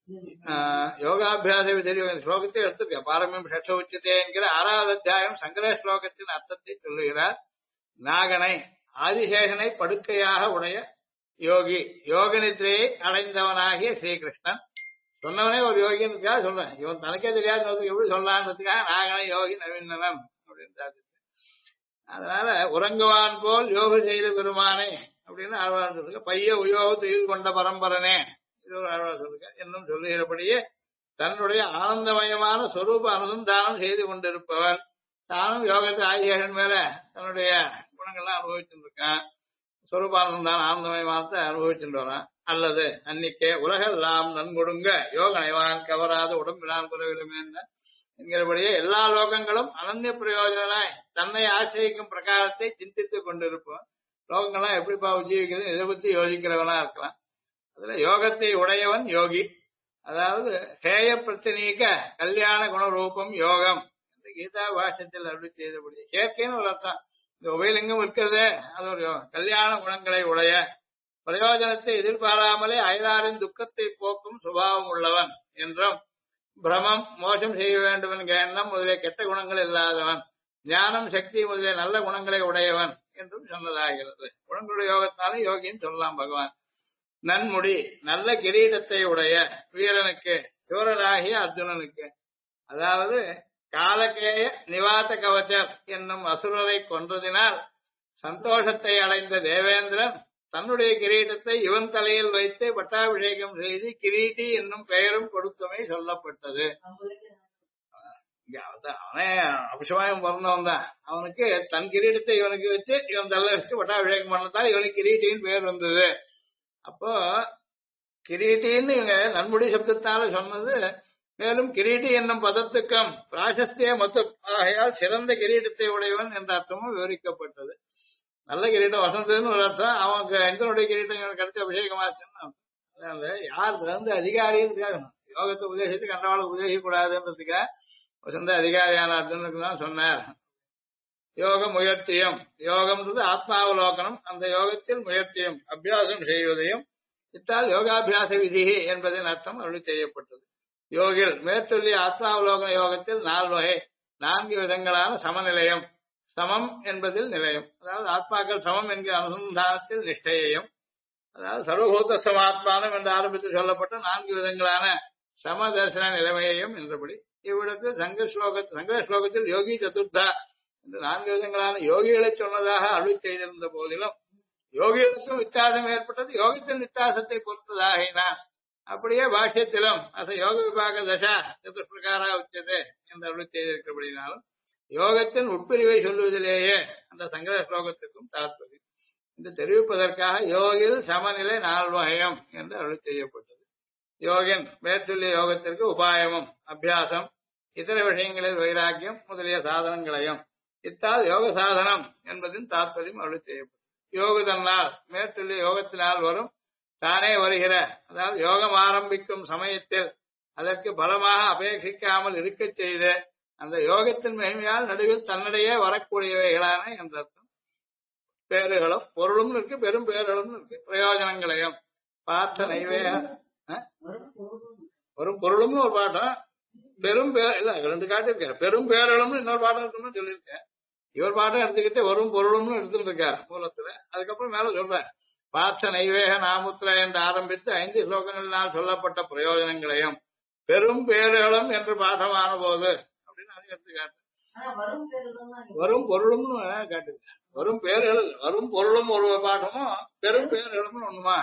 யோகாபியாச விதியோக ஸ்லோகத்தை எடுத்திருக்க பாரமியம் ஷட்ச உச்சதே என்கிற 6வது அத்தியாயம் சங்கர ஸ்லோகத்தின் அர்த்தத்தை சொல்லுகிறார். நாகனை ஆதிசேஷனை படுக்கையாக உடைய யோகி, யோக நித்ரையை அடைந்தவனாகிய ஸ்ரீகிருஷ்ணன். சொன்னவனே ஒரு யோகின்றதுக்காக சொல்றேன். இவன் தனக்கே தெரியாது எப்படி சொல்லலான்றதுக்காக நாகனை யோகி நவீனன் அப்படின்னு. அதனால உறங்குவான் போல் யோக செய்த பெருமானே அப்படின்னு ஆழ்வார் சொல்லுங்க. பைய உயோகத்தை இது கொண்ட பரம்பரனே இது ஒரு ஆழ்வார் சொல்லுங்க. என்னும் சொல்லுகிறபடியே தன்னுடைய ஆனந்தமயமான சொரூப அனுசந்தானம் செய்து கொண்டிருப்பவன் தானும் யோகத்தை ஆதிசேஷன் மேல தன்னுடைய குணங்கள்லாம் அனுபவிச்சுட்டு இருக்கான். சொரூபானந்தான ஆனந்தமயமானத்தை அனுபவிச்சுட்டு வரான். அல்லது அன்னிக்கே உலகெல்லாம் நன்கொடுங்க யோக நைவான் கவராத உடம்பினான் குறைவிலுமே என்கிறபடியே எல்லா லோகங்களும் அனன்ய பிரயோஜனாய் தன்னை ஆசிரியிக்கும் பிரகாரத்தை சிந்தித்துக் கொண்டிருப்போம். லோகங்கள்லாம் எப்படிப்பா உஜீவிக்கிறது இதை பத்தி யோசிக்கிறவனா இருக்கலாம். அதுல யோகத்தை உடையவன் யோகி. அதாவது ஹேய பிரத்தினீக கல்யாண குணரூபம் யோகம் இந்த கீதா பாஷ்யத்தில் அருளி செய்தபடி சேர்க்கைன்னு ஒரு அர்த்தம். இந்த உபயலிங்கம் இருக்கிறதே அது ஒரு யோகம். கல்யாண குணங்களை உடைய பிரயோஜனத்தை எதிர்பாராமலே அயலாரின் துக்கத்தை போக்கும் சுபாவம் உள்ளவன் என்றும், பிரமம் மோசம் செய்ய வேண்டும் என்கிற எண்ணம் முதலிய கெட்ட குணங்கள் இல்லாதவன், ஞானம் சக்தி முதலிய நல்ல குணங்களை உடையவன் என்றும் சொன்னதாகிறது. குணங்களுடைய யோகத்தாலே யோகின்னு சொல்லலாம் பகவான். நன்முடி நல்ல கிரீடத்தை உடைய வீரனுக்கு, வீரனாகிய அர்ஜுனனுக்கு, அதாவது காலகேய நிவாத கவச்சர் என்னும் அசுரரை கொன்றதினால் சந்தோஷத்தை அடைந்த தேவேந்திரன் தன்னுடைய கிரீடத்தை இவன் தலையில் வைத்து பட்டாபிஷேகம் செய்து கிரீட்டி என்னும் பெயரும் கொடுத்தமை சொல்லப்பட்டது. அவனே அபிஷேகம் பிறந்தவன் தான். அவனுக்கு தன் கிரீடத்தை இவனுக்கு வச்சு இவன் தலை வச்சு பட்டாபிஷேகம் பண்ணதால் இவனுக்கு கிரீட்டின்னு பெயர் வந்தது. அப்போ கிரீட்டின்னு இவங்க நன்முடி சப்தத்தால சொன்னது. மேலும் கிரீட்டி என்னும் பதத்துக்கும் பிராசஸ்திய மொத்த ஆகையால் சிறந்த கிரீடத்தை உடையவன் என்ற அர்த்தமும் விவரிக்கப்பட்டது. நல்ல கிரீட்டம் வசந்ததுன்னு ஒரு அர்த்தம். அவனுக்கு எந்தனுடைய கிரீட்டம் கிடைச்ச அபிஷேகமாச்சுன்னு யார் வந்து அதிகாரின்னு யோகத்தை உபதேசித்து கண்டவாளை உபதேசிக்க கூடாதுன்றதுக்காக வசந்த அதிகாரியான அர்ஜுனுக்கு தான் சொன்னார். யோக முயற்சியும், யோகம்ன்றது ஆத்மாவலோகனம், அந்த யோகத்தில் முயற்சியும் அபியாசம் செய்வதையும் இத்தால் யோகாபியாச விதி என்பதன் அர்த்தம் அருள் செய்யப்பட்டது. யோகில் மேற்சொல்லிய ஆத்மாவலோகன யோகத்தில் 4 வகை 4 விதங்களான சமநிலையம், சமம் என்பதில் நிலையம், அதாவது ஆத்மாக்கள் சமம் என்கிற அனுசந்தானத்தில் நிஷ்டையையும், அதாவது சர்வபூத சமாத்மானம் என்று ஆரம்பித்து சொல்லப்பட்ட 4 விதங்களான சம தர்சன நிலைமையையும் என்றபடி இவ்விடத்தில் சங்கர ஸ்லோகத்தில் யோகி சதுர்த்தா இந்த 4 விதங்களான யோகிகளை சொன்னதாக அருள் செய்திருந்த போதிலும் யோகிகளுக்கும் வித்தியாசம் ஏற்பட்டது யோகத்தின் வித்தியாசத்தை பொறுத்ததாகினான். அப்படியே பாஷ்யத்திலும் அச யோக விபாக தசா சதுஷ்பிரகாரா உச்சதே என்று அருள் செய்திருக்கிறபடினாலும் யோகத்தின் உட்பிரிவை சொல்லுவதிலேயே அந்த சங்கர ஸ்லோகத்துக்கும் தாற்பயம். இந்த தெரிவிப்பதற்காக யோகில் சமநிலை 4 வகையம் என்று அருள் செய்யப்பட்டது. யோகின் மேற்சொல்லிய யோகத்திற்கு உபாயமும் அபியாசம், இதர விஷயங்களில் வைராக்கியம் முதலிய சாதனங்களையும் இத்தால் யோக சாதனம் என்பதின் தாற்பயம் அருள் செய்யப்பட்டது. யோகு தன்னால் மேற்சொல்லிய யோகத்தினால் வரும் தானே வருகிற, அதாவது யோகம் ஆரம்பிக்கும் சமயத்தில் அதற்கு பலமாக அபேட்சிக்காமல் இருக்க செய்த அந்த யோகத்தின் மகிமையால் நடுவில் தன்னிடையே வரக்கூடியவைகளான என்ற அர்த்தம். பேறுகளும் பொருளும் இருக்கு, பெரும் பேர்களும் இருக்கு, பிரயோஜனங்களையும் பார்த்த நைவே வரும் பொருளும் ஒரு பாட்டம், பெரும் பேர் இல்ல 2 காட்டிருக்காரு. பெரும் பேர்களும் இன்னொரு பாடம் இருக்குன்னு சொல்லியிருக்கேன். இவர் பாடம் எடுத்துக்கிட்டு வரும் பொருளும்னு எடுத்துட்டு இருக்காரு மூலத்துல. அதுக்கப்புறம் மேல சொல்றார் பார்த்த நைவேக நாமுத்திர என்று ஆரம்பித்து 5 ஸ்லோகங்களினால் சொல்லப்பட்ட பிரயோஜனங்களையும் பெரும் பேர்களும் என்று பாடமான போது அப்படின்னு அது எடுத்துக்காட்டு. வரும் பொருளும்னு காட்டுங்க. வரும் பேர்கள் வரும் பொருளும் ஒரு பாடமும் பெரும் பேர்களும் ஒண்ணுமா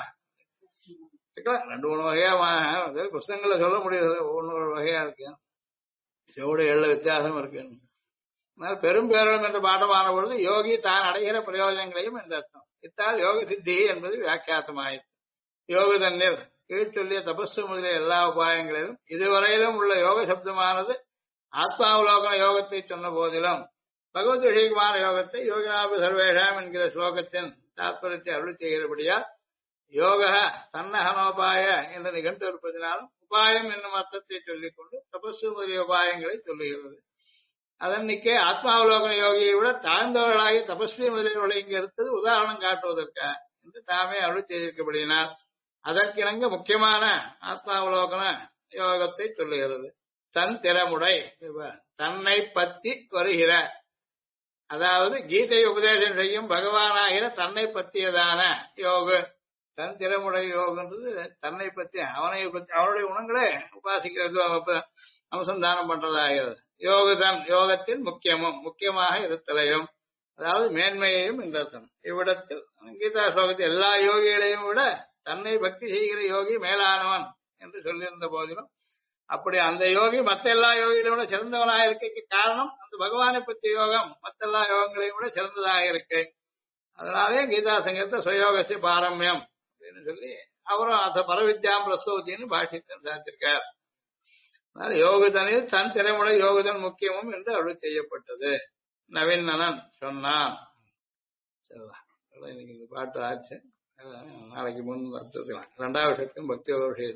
2-3 வகையா புஸ்தகங்கள்ல சொல்ல முடியாது. ஒவ்வொரு வகையா இருக்கு, செவிட எள்ள வித்தியாசம் இருக்கு. பெரும் பேரளம் என்ற பாடமான பொழுது யோகி தான் அடைகிற பிரயோஜனங்களையும் என்ற அர்த்தம். இத்தால் யோக சித்தி என்பது வியாக்கியாத்தமாயிற்று. யோக தன்னில் கீழ் சொல்லிய தபசு முதலிய எல்லா உபாயங்களிலும் இதுவரையிலும் உள்ள யோக சப்தமானது ஆத்மாவலோகன யோகத்தை சொன்ன போதிலும் பகவத் விஷயமான யோகத்தை யோகினாபி சர்வேஷாம் என்கிற ஸ்லோகத்தின் தாற்பயத்தை அருள் செய்கிறபடியால் யோக சன்னகனோபாய என்ற நிகழ்ந்து இருப்பதினாலும் உபாயம் என்னும் அர்த்தத்தை சொல்லிக்கொண்டு தபசு முதலிய உபாயங்களை சொல்லுகிறது. அதன்னிக்கே ஆத்மாவலோகன யோகியை விட தாழ்ந்தவர்களாகி தபஸ்வி முதலியவர்களை இங்கு எடுத்தது உதாரணம் காட்டுவதற்காக என்று தாமே அருள் செய்திருக்கபடியினால் அதற்கிணங்க முக்கியமான ஆத்மாவலோகன யோகத்தை சொல்லுகிறது. தன் திறமுடை, தன்னை பத்தி வருகிற, அதாவது கீதை உபதேசம் செய்யும் பகவானாகிற தன்னை பற்றியதான யோக. தன் திறமுடை யோகன்றது தன்னை பற்றி, அவனை பற்றி, அவனுடைய குணங்களே உபாசிக்கிறது, அனுசந்தானம் பண்றதாகிறது. யோகதான் யோகத்தில் முக்கியமாக இருத்தலையும், அதாவது மேன்மையையும் இந்த அர்த்தம். இவ்விடத்தில் கீதா ஸ்லோகத்தில் எல்லா யோகிகளையும் விட தன்னை பக்தி செய்கிற யோகி மேலானவன் என்று சொல்லியிருந்த போதிலும், அப்படி அந்த யோகி மற்ற எல்லா யோகிகளையும் விட சிறந்தவனாக இருக்க காரணம் அந்த பகவானை பற்றிய யோகம் மற்ற எல்லா யோகங்களையும் விட சிறந்ததாக இருக்கு. அதனாலே கீதா சங்கத்தை சுயோகசி பாரம்யம் அப்படின்னு சொல்லி அவரும் அந்த பரவித்யாம் பிரசோதின்னு பாஷித்தம் சாத்திருக்கார். யோகுதனில் தன் திறமுறை யோகுதன் முக்கியமும் என்று அருள் செய்யப்பட்டது. நவீனன் சொன்னான். இன்னைக்கு இந்த பாட்டு ஆச்சு, நாளைக்கு முன் வருத்திருக்கலாம். 2வது விஷயத்துக்கும் பக்தி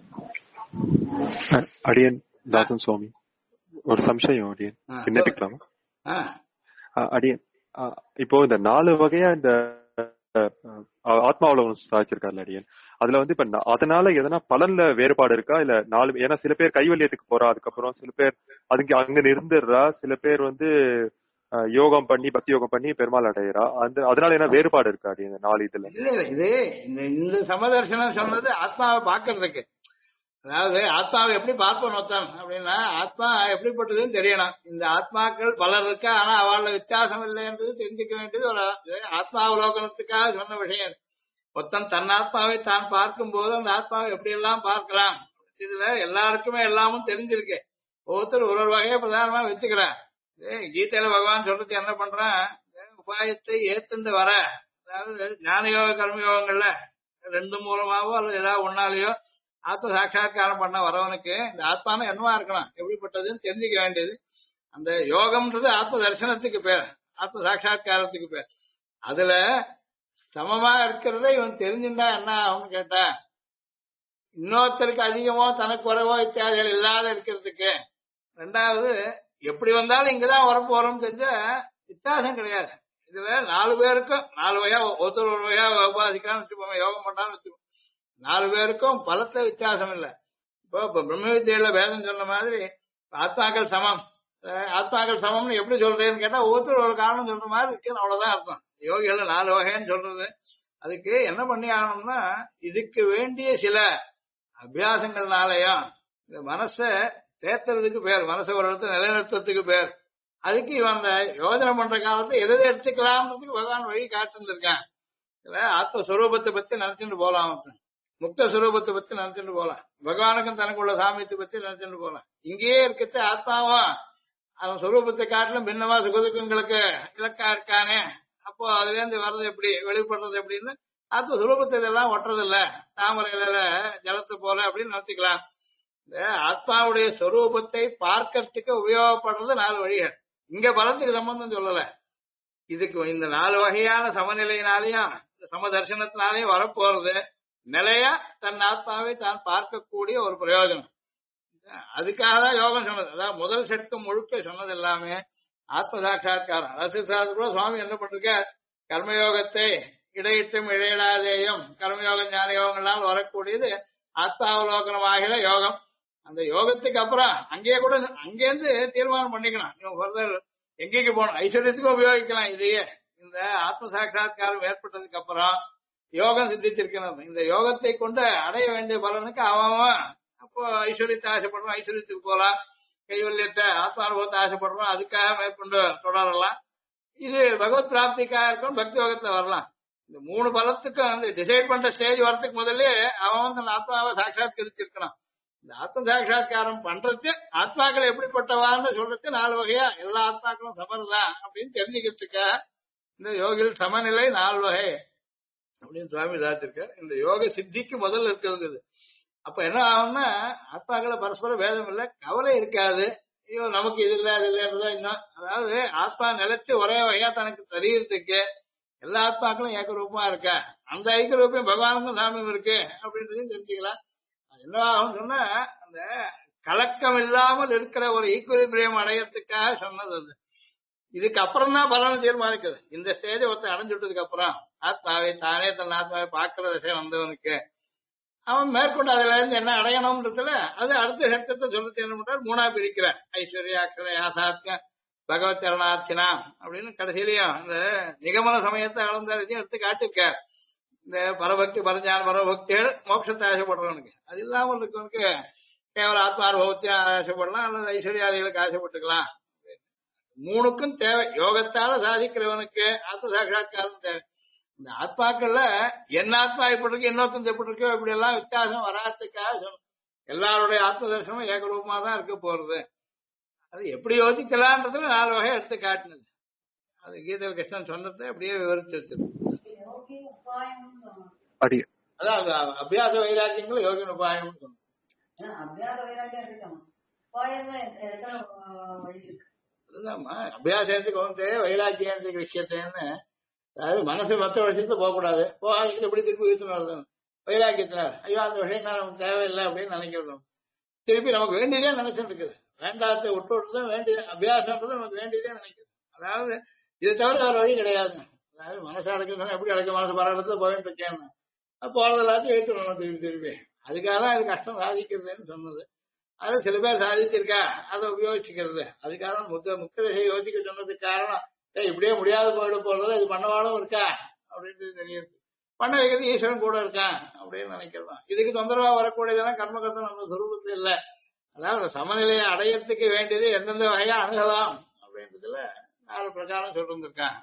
அடியன் தாசன் சுவாமி ஒரு சம்சயம் அடியன் விண்ணப்பிக்கலாமா? அடியன் இப்போ இந்த 4 வகையா இந்த ஆத்மாவளவன் சாதிச்சிருக்காருல அடியன், அதுல வந்து இப்ப அதனால எதனா பலன்ல வேறுபாடு இருக்கா இல்ல 4? ஏன்னா சில பேர் கைவல்யத்துக்கு போறா, அதுக்கப்புறம் சில பேர் அதுக்கு அங்க நிறுந்துடுறா, சில பேர் வந்து யோகம் பண்ணி பக்தி யோகம் பண்ணி பெருமாள் அடையிறா. அதனால என்ன வேறுபாடு இருக்கா அடி இந்த 4 இதுல? இது இந்த சமதர்சனம் சொன்னது ஆத்மாவை பாக்குறதுக்கு. அதாவது ஆத்மாவை எப்படி பார்ப்போம் ஒருத்தன் அப்படின்னா, ஆத்மா எப்படிப்பட்டதுன்னு தெரியணும். இந்த ஆத்மாக்கள் பலர் இருக்கா, ஆனா அவள வித்தியாசம் இல்லைன்றது தெரிஞ்சுக்க வேண்டியது ஒரு ஆத்மாவலோகனத்துக்காக சொன்ன விஷயம். ஒருத்தன் தன் ஆத்மாவை தான் பார்க்கும் போது அந்த ஆத்மாவை எப்படி எல்லாம் பார்க்கலாம். இதுல எல்லாருக்குமே எல்லாமும் தெரிஞ்சிருக்கு. ஒவ்வொருத்தர் ஒரு வகையை பிரதானமா வச்சுக்கிறான். கீதையில பகவான் சொல்றது என்ன பண்றான், உபாயத்தை ஏத்துண்டு வர, அதாவது ஞான யோக கர்மயோகங்கள்ல 2 மூலமாவோ அல்லது ஏதாவது ஒன்னாலேயோ ஆத்ம சாட்சா்காரம் பண்ண வரவனுக்கு இந்த ஆத்மான என்னவா இருக்கலாம், எப்படிப்பட்டதுன்னு தெரிஞ்சுக்க வேண்டியது. அந்த யோகம்ன்றது ஆத்ம தரிசனத்துக்கு பேர், ஆத்ம சாட்சா்காரத்துக்கு பேர். அதுல சமமா இருக்கிறத இவன் தெரிஞ்சுட்டா என்ன ஆகும்னு கேட்டா, இன்னொருத்தருக்கு அதிகமோ தனக்கு குறைவோ இத்தியாதிகள் இல்லாத இருக்கிறதுக்கு. 2வது எப்படி வந்தாலும் இங்கதான் வரப்போறோம் தெரிஞ்ச வித்தியாசம் கிடையாது. இதுல 4 பேருக்கும் 4 வகையா, ஒருத்தர் ஒரு வகையா உபாசிக்கலாம்னு வச்சுப்போம், யோகம் பண்ணான்னு வச்சுப்போம். 4 பேருக்கும் பலத்துல வித்தியாசம் இல்லை. இப்போ பிரம்ம வித்தியில வேதம் சொன்ன மாதிரி ஆத்மாக்கள் சமம், ஆத்மாக்கள் சமம்னு எப்படி சொல்றேன்னு கேட்டா ஒவ்வொருத்தர் ஒரு காரணம் சொல்ற மாதிரி இருக்குன்னு அவ்வளவுதான் அர்த்தம். யோகிகள் 4 வகைன்னு சொல்றது. அதுக்கு என்ன பண்ணி ஆகணும்னா, இதுக்கு வேண்டிய சில அபியாசங்கள்னாலயும் இந்த மனசை தேத்துறதுக்கு பேர், மனசை ஒரு இடத்துல நிலைநிறுத்தத்துக்கு பேர். அதுக்கு இவன் அந்த யோஜனை பண்ற காலத்தை எதை எடுத்துக்கலாம்ன்றதுக்கு பகவான் வழி காட்டுருக்கான். இதுல ஆத்மஸ்வரூபத்தை பத்தி நினைச்சுட்டு போலாம், முக்த சுரூபத்தை பத்தி நினைச்சுட்டு போலாம், பகவானுக்கும் தனக்குள்ள சாமியத்தை பத்தி நினைச்சுட்டு போலாம். இங்கேயே இருக்கிறது ஆத்மாவும் அவன் சுரூபத்தை காட்டிலும் பின்னமா சுகதுக்கங்களுக்கு இலக்கா இருக்கானே, அப்போ அதுல இருந்து வர்றது எப்படி, வெளிப்படுறது எப்படின்னு ஆத்ம சுரூபத்தை இதெல்லாம் ஒட்டுறதில்ல, தாமரையில ஜலத்தை போல அப்படின்னு நினைச்சுக்கலாம். இந்த ஆத்மாவுடைய சொரூபத்தை பார்க்கறதுக்கு உபயோகப்படுறது 4 வழிகள். இங்க பலத்துக்கு சம்பந்தம் சொல்லல. இதுக்கு இந்த 4 வகையான சமநிலையினாலையும் சமதர்சனத்தினாலையும் வரப்போறது நிலையா தன் ஆத்மாவை தான் பார்க்கக்கூடிய ஒரு பிரயோஜனம். அதுக்காக தான் யோகம் சொன்னது. அதாவது முதல் செட்கம் முழுக்க சொன்னது எல்லாமே ஆத்ம சாட்சா்காரம். ரசிசாஸ்திர சுவாமி என்ன பண்ணிருக்க, கர்மயோகத்தை இடையிட்டும் இழையிடாதேயும் கர்மயோகம் ஞான யோகங்களால் வரக்கூடியது ஆத்மாவலோகனமாகிற யோகம். அந்த யோகத்துக்கு அப்புறம் அங்கேயே கூட அங்கேருந்து தீர்மானம் பண்ணிக்கலாம், இவன் ஃபர்தர் எங்கேக்கு போகணும், ஐஸ்வர்யத்துக்கு உபயோகிக்கலாம். இதையே இந்த ஆத்ம சாட்சா்காரம் ஏற்பட்டதுக்கு அப்புறம் யோகம் சித்திச்சிருக்கணும். இந்த யோகத்தை கொண்டு அடைய வேண்டிய பலனுக்கு அவன் அப்போ ஐஸ்வர்யத்தை ஆசைப்படுறான், ஐஸ்வர்யத்துக்கு போலாம். கைவல்யத்தை ஆத்மானுபவத்தை ஆசைப்படுறோம், அதுக்காக மேற்கொண்டு தொடரலாம். இது பகவத் பிராப்திக்காக இருக்கும், பக்தி யோகத்துல வரலாம். இந்த 3 பலத்துக்கும் வந்து டிசைட் பண்ற ஸ்டேஜ் வரதுக்கு முதல்ல அவன் தன் ஆத்மாவை சாட்சாத்கரிச்சிருக்கணும். இந்த ஆத்ம சாட்சா்காரம் பண்றது ஆத்மாக்கள் எப்படிப்பட்டவான்னு சொல்றது 4 வகையா எல்லா ஆத்மாக்களும் சமர்தான் அப்படின்னு தெரிஞ்சுக்கிறதுக்காக இந்த யோகில் சமநிலை 4 வகை அப்படின்னு சுவாமி சாத்திருக்கார். இந்த யோக சித்திக்கு முதல்ல இருக்கிறது. அப்ப என்ன ஆகும்னா, ஆத்மாக்களை பரஸ்பரம் வேதம் இல்லை, கவலை இருக்காது. ஐயோ நமக்கு இது இல்லை அது இல்லைன்றதா இன்னும், அதாவது ஆத்மா நிலைச்சு ஒரே வகையா தனக்கு தெரியறதுக்கு எல்லா ஆத்மாக்களும் ஏகரூபமா இருக்கா, அந்த ஐக்கியரூபம் பகவானுக்கும் சாமியும் இருக்கு அப்படின்றதையும் தெரிஞ்சுக்கலாம். என்ன ஆகும் சொன்னா, அந்த கலக்கம் இல்லாமல் இருக்கிற ஒரு ஈக்குவலிபிரியம் அடையறதுக்காக சொன்னது அது. இதுக்கு அப்புறம் தான் பலனை தீர்மானிக்குது. இந்த ஸ்டேஜை ஒருத்தர் அடைஞ்சுட்டதுக்கு அப்புறம் ஆத்மாவை தானே தன் ஆத்மாவை பார்க்கிற திசை வந்தவனுக்கு அவன் மேற்கொண்டு அதுல இருந்து என்ன அடையணும்ன்றதுல அது அடுத்த சட்டத்தை சொல்லிட்டு என்ன பண்றாரு, மூணா பிரிக்கிறார். ஐஸ்வர்யாட்சர யாசாத்க பகவத் சரணார்ச்சனா அப்படின்னு கடைசியிலையும் இந்த நிகமன சமயத்தை அளந்தாரையும் எடுத்து காட்டிருக்கார். இந்த பரபக்தி பரஞ்சான பரபக்திகள் மோட்சத்தை ஆசைப்படுறவனுக்கு, அது இல்லாமல் இருக்கவனுக்கு கேவல ஆத்மானுபவத்தையும் ஆசைப்படலாம் அல்லது ஐஸ்வர்யாதிகளுக்கு ஆசைப்பட்டுக்கலாம். மூணுக்கும் தேவை. யோகத்தால சாதிக்கிறவனுக்கு ஆத்ம சாட்சா்காரம் தேவை. இந்த ஆத்மாக்கள்ல என்ன ஆத்மா இப்படி இருக்கு, இன்னொருத்தன் எப்படி இருக்கோ இப்படி எல்லாம் வித்தியாசம் வராதுக்காக சொல்லணும். எல்லாருடைய ஆத்ம தரிசனமும் ஏகரூபமா தான் இருக்க போறது. அது எப்படி யோசிக்கலான்றதுல 4 வகை எடுத்து காட்டினது. அது கீதையில் கிருஷ்ணன் சொன்னதை அப்படியே விவரிச்சு வச்சிருக்கு. அதான் அபியாச வைராக்கியங்கள் யோகின் உபாயம் சொன்னோம். அபியாச வைராக்கியம் இருக்கட்டும், உபாயம்னா எத்தனை வழி இருக்கு? அதுதான்மா அபியாசத்துக்கு வந்து வைராக்கியம் விஷயத்தேன்னு, அதாவது மனசு மற்ற விஷயத்துல போகக்கூடாது. போகாது எப்படி திருப்பி வீட்டு வருது வைராக்கியத்தினார், ஐயோ அந்த விஷயம் நமக்கு தேவையில்லை அப்படின்னு நினைக்கிறோம். திருப்பி நமக்கு வேண்டியதே நினைச்சுட்டு இருக்குது. வேண்டாத்தை விட்டு விட்டுதான் வேண்டிய அபியாசம்ன்றது நமக்கு வேண்டியதே நினைக்குது. அதாவது இதை தவிர வேற வழி கிடையாது. அதாவது மனசு அடைக்கணும், எப்படி அடைக்க மனசு பல இடத்துல போயிட்டு இருக்கேன், போறது எல்லாத்தையும் எடுத்துடணும் திருப்பி திருப்பி. அதுக்காக தான் அது கஷ்டம் சாதிக்கிறதுன்னு சொன்னது. அது சில பேர் சாதிச்சிருக்கா அதை உபயோகிச்சுக்கிறது. அதுக்காக முக்கிய விஷயம் யோசிக்க சொன்னதுக்கு காரணம், இப்படியே முடியாத போயிட போறது, இது பண்ணவாலும் இருக்கா அப்படின்றது தெரியுது. பண்ண வைக்கிறது ஈஸ்வரன் கூட இருக்கான் அப்படின்னு நினைக்கிறோம். இதுக்கு தொந்தரவா வரக்கூடியதெல்லாம் கர்மகர்த்தம் நம்ம சுரூபத்தில் இல்லை. அதாவது சமநிலையை அடையறதுக்கு வேண்டியது எந்தெந்த வகையா அணுகலாம் அப்படின்றதுல 4 பிரகாரம் சொல்லிருந்திருக்கான்.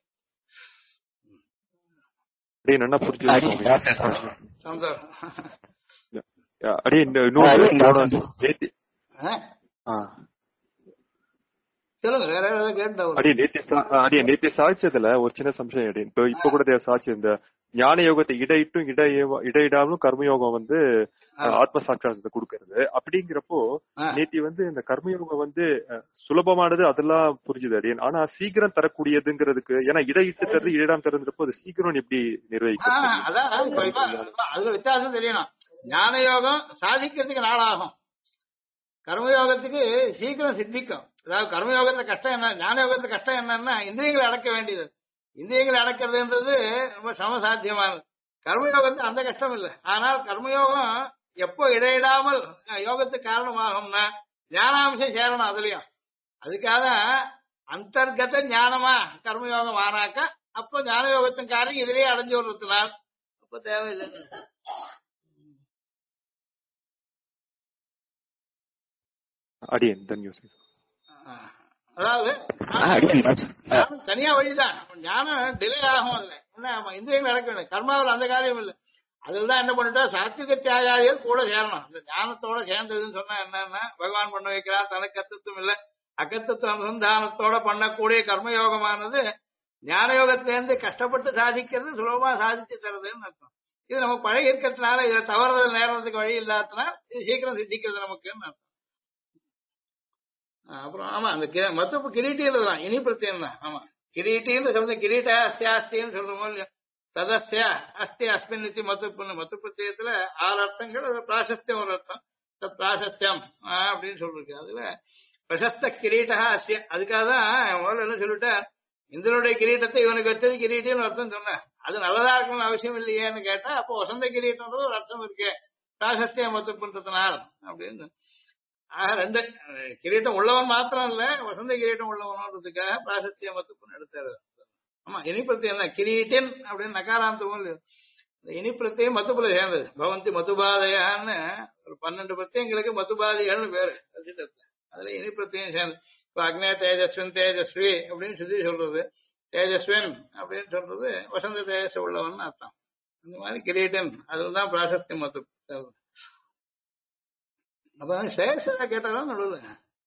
சந்தோஷம். சொல்லுங்க, வேற ஏதாவது கேட்டேன். நேற்று சாதிச்சதுல ஒரு சின்ன சம்சயம். இப்ப கூட சாட்சி இந்த ஞான யோகத்தை இடையிட்டும் இடையிடாமலும் கர்மயோகம் வந்து ஆத்ம சாட்சாத்தை கொடுக்கறது. அப்படிங்கிறப்போ நேத்தி வந்து இந்த கர்மயோகம் வந்து சுலபமானது அதெல்லாம் புரிஞ்சுது அடியன். ஆனா சீக்கிரம் தரக்கூடியதுங்கிறதுக்கு, ஏன்னா இடையிட்டு தருது இடையிடாம தருன்றப்போ அது சீக்கிரம் எப்படி நிர்வகிக்கிறது? அதுல வித்தியாசம் தெரியணும். ஞான யோகம் சாதிக்கிறதுக்கு நாளாகும், கர்மயோகத்துக்கு சீக்கிரம் சித்திக்கும். அதாவது கர்மயோகத்துல கஷ்டம் என்ன, ஞான யோகத்துல கஷ்டம் என்னன்னா இந்திரியங்களை அடக்க வேண்டியது. இந்திரியங்களை அடக்கிறதுன்றது ரொம்ப சமசாத்தியமானது. கர்மயோகத்துக்கு அந்த கஷ்டம் இல்லை. ஆனால் கர்மயோகம் எப்போ இடையிடாமல் யோகத்துக்கு காரணமாகும்னா ஞானாம்சம் சேரணும் அதுலயும். அதுக்காக அந்தர்கத ஞானமா கர்மயோகம் ஆனாக்க அப்போ ஞான யோகத்தின் காரியம் இதுலயே அடைஞ்சு வருத்தினால் அப்போ தேவையில்லை. அதாவது தனியா வழிதான். ஞானம் டிலே ஆகும். இல்ல என்ன இந்திரியங்கள் நடக்க வேண்டும், கர்மாவில் அந்த காரியம் இல்லை. அதுதான் என்ன பண்ணிட்டா சாத்விக தியாகிகள் கூட சேரணும். இந்த ஞானத்தோட சேர்ந்ததுன்னு சொன்னா என்னன்னா, பகவான் பண்ண வைக்கிறார், தனக்கு கத்துவம் இல்லை அகத்தத்துவ அனுசந்தானத்தோட பண்ணக்கூடிய கர்மயோகமானது ஞான யோகத்திலேருந்து கஷ்டப்பட்டு சாதிக்கிறது சுலபமா சாதிச்சு தருதுன்னு அர்த்தம். இது நமக்கு பழகி இருக்கிறதுனால இதுல தவறுதல் நேரத்துக்கு வழி இல்லாததுனால இது சீக்கிரம் சித்திக்கிறது நமக்குன்னு அர்த்தம். அப்புறம் ஆமா அந்த மொத்த கிரீட்டின்றதுதான் இனி பிரத்தியம் தான். ஆமா கிரீட்டின்னு சொல்றது கிரீட்ட அஸ்தியாஸ்தின்னு சொல்றோமோ இல்லையா, சதஸ்ய அஸ்தி அஸ்மின் மத்து பிரத்தியத்துல 6 அர்த்தங்கள். அது பிராசஸ்தியம் ஒரு அர்த்தம், பிராசஸ்தியம் அப்படின்னு சொல்லிருக்கு. அதுல பிரசஸ்த கிரீட்டா அஸ்ய. அதுக்காக தான் முதல்ல என்ன சொல்லிட்டா, இந்திரனுடைய கிரீட்டத்தை இவனுக்கு வச்சது கிரீட்டின்னு அர்த்தம் சொன்னேன். அது நல்லதா இருக்கணும்னு அவசியம் இல்லையேன்னு கேட்டா, அப்போ வசந்த கிரீட்டம்ன்றது ஒரு அர்த்தம் இருக்கு, பிராசஸ்தியம் மத்து பண்றதுனால அப்படின்னு. ஆக 2 கிரீட்டம் உள்ளவன் மாத்திரம் இல்ல, வசந்த கிரீட்டம் உள்ளவனோன்றதுக்காக பிராசஸ்தியம் மத்துப்புன்னு எடுத்தாரு. ஆமா இனிப்பிரத்தியம் என்ன கிரீட்டின் அப்படின்னு நகாராந்தமும் இந்த இனிப்பிரத்தியம் மத்துப்புல சேர்ந்தது. பவந்தி மதுபாதையான்னு ஒரு 12 பிரத்தியங்களுக்கு மதுபாதிகள்னு பேரு. அதுல இனிப்பிரத்தியம் சேர்ந்து இப்ப அக்னே தேஜஸ்வின் தேஜஸ்வி அப்படின்னு சொல்லி சொல்றது, தேஜஸ்வின் அப்படின்னு சொல்றது வசந்த தேஜஸ் உள்ளவன் அர்த்தம். இந்த மாதிரி கிரீட்டன் அதுதான் பிராசஸ்தியம் மத்து. அப்ப சேஷா கேட்டாலும் நடுவில்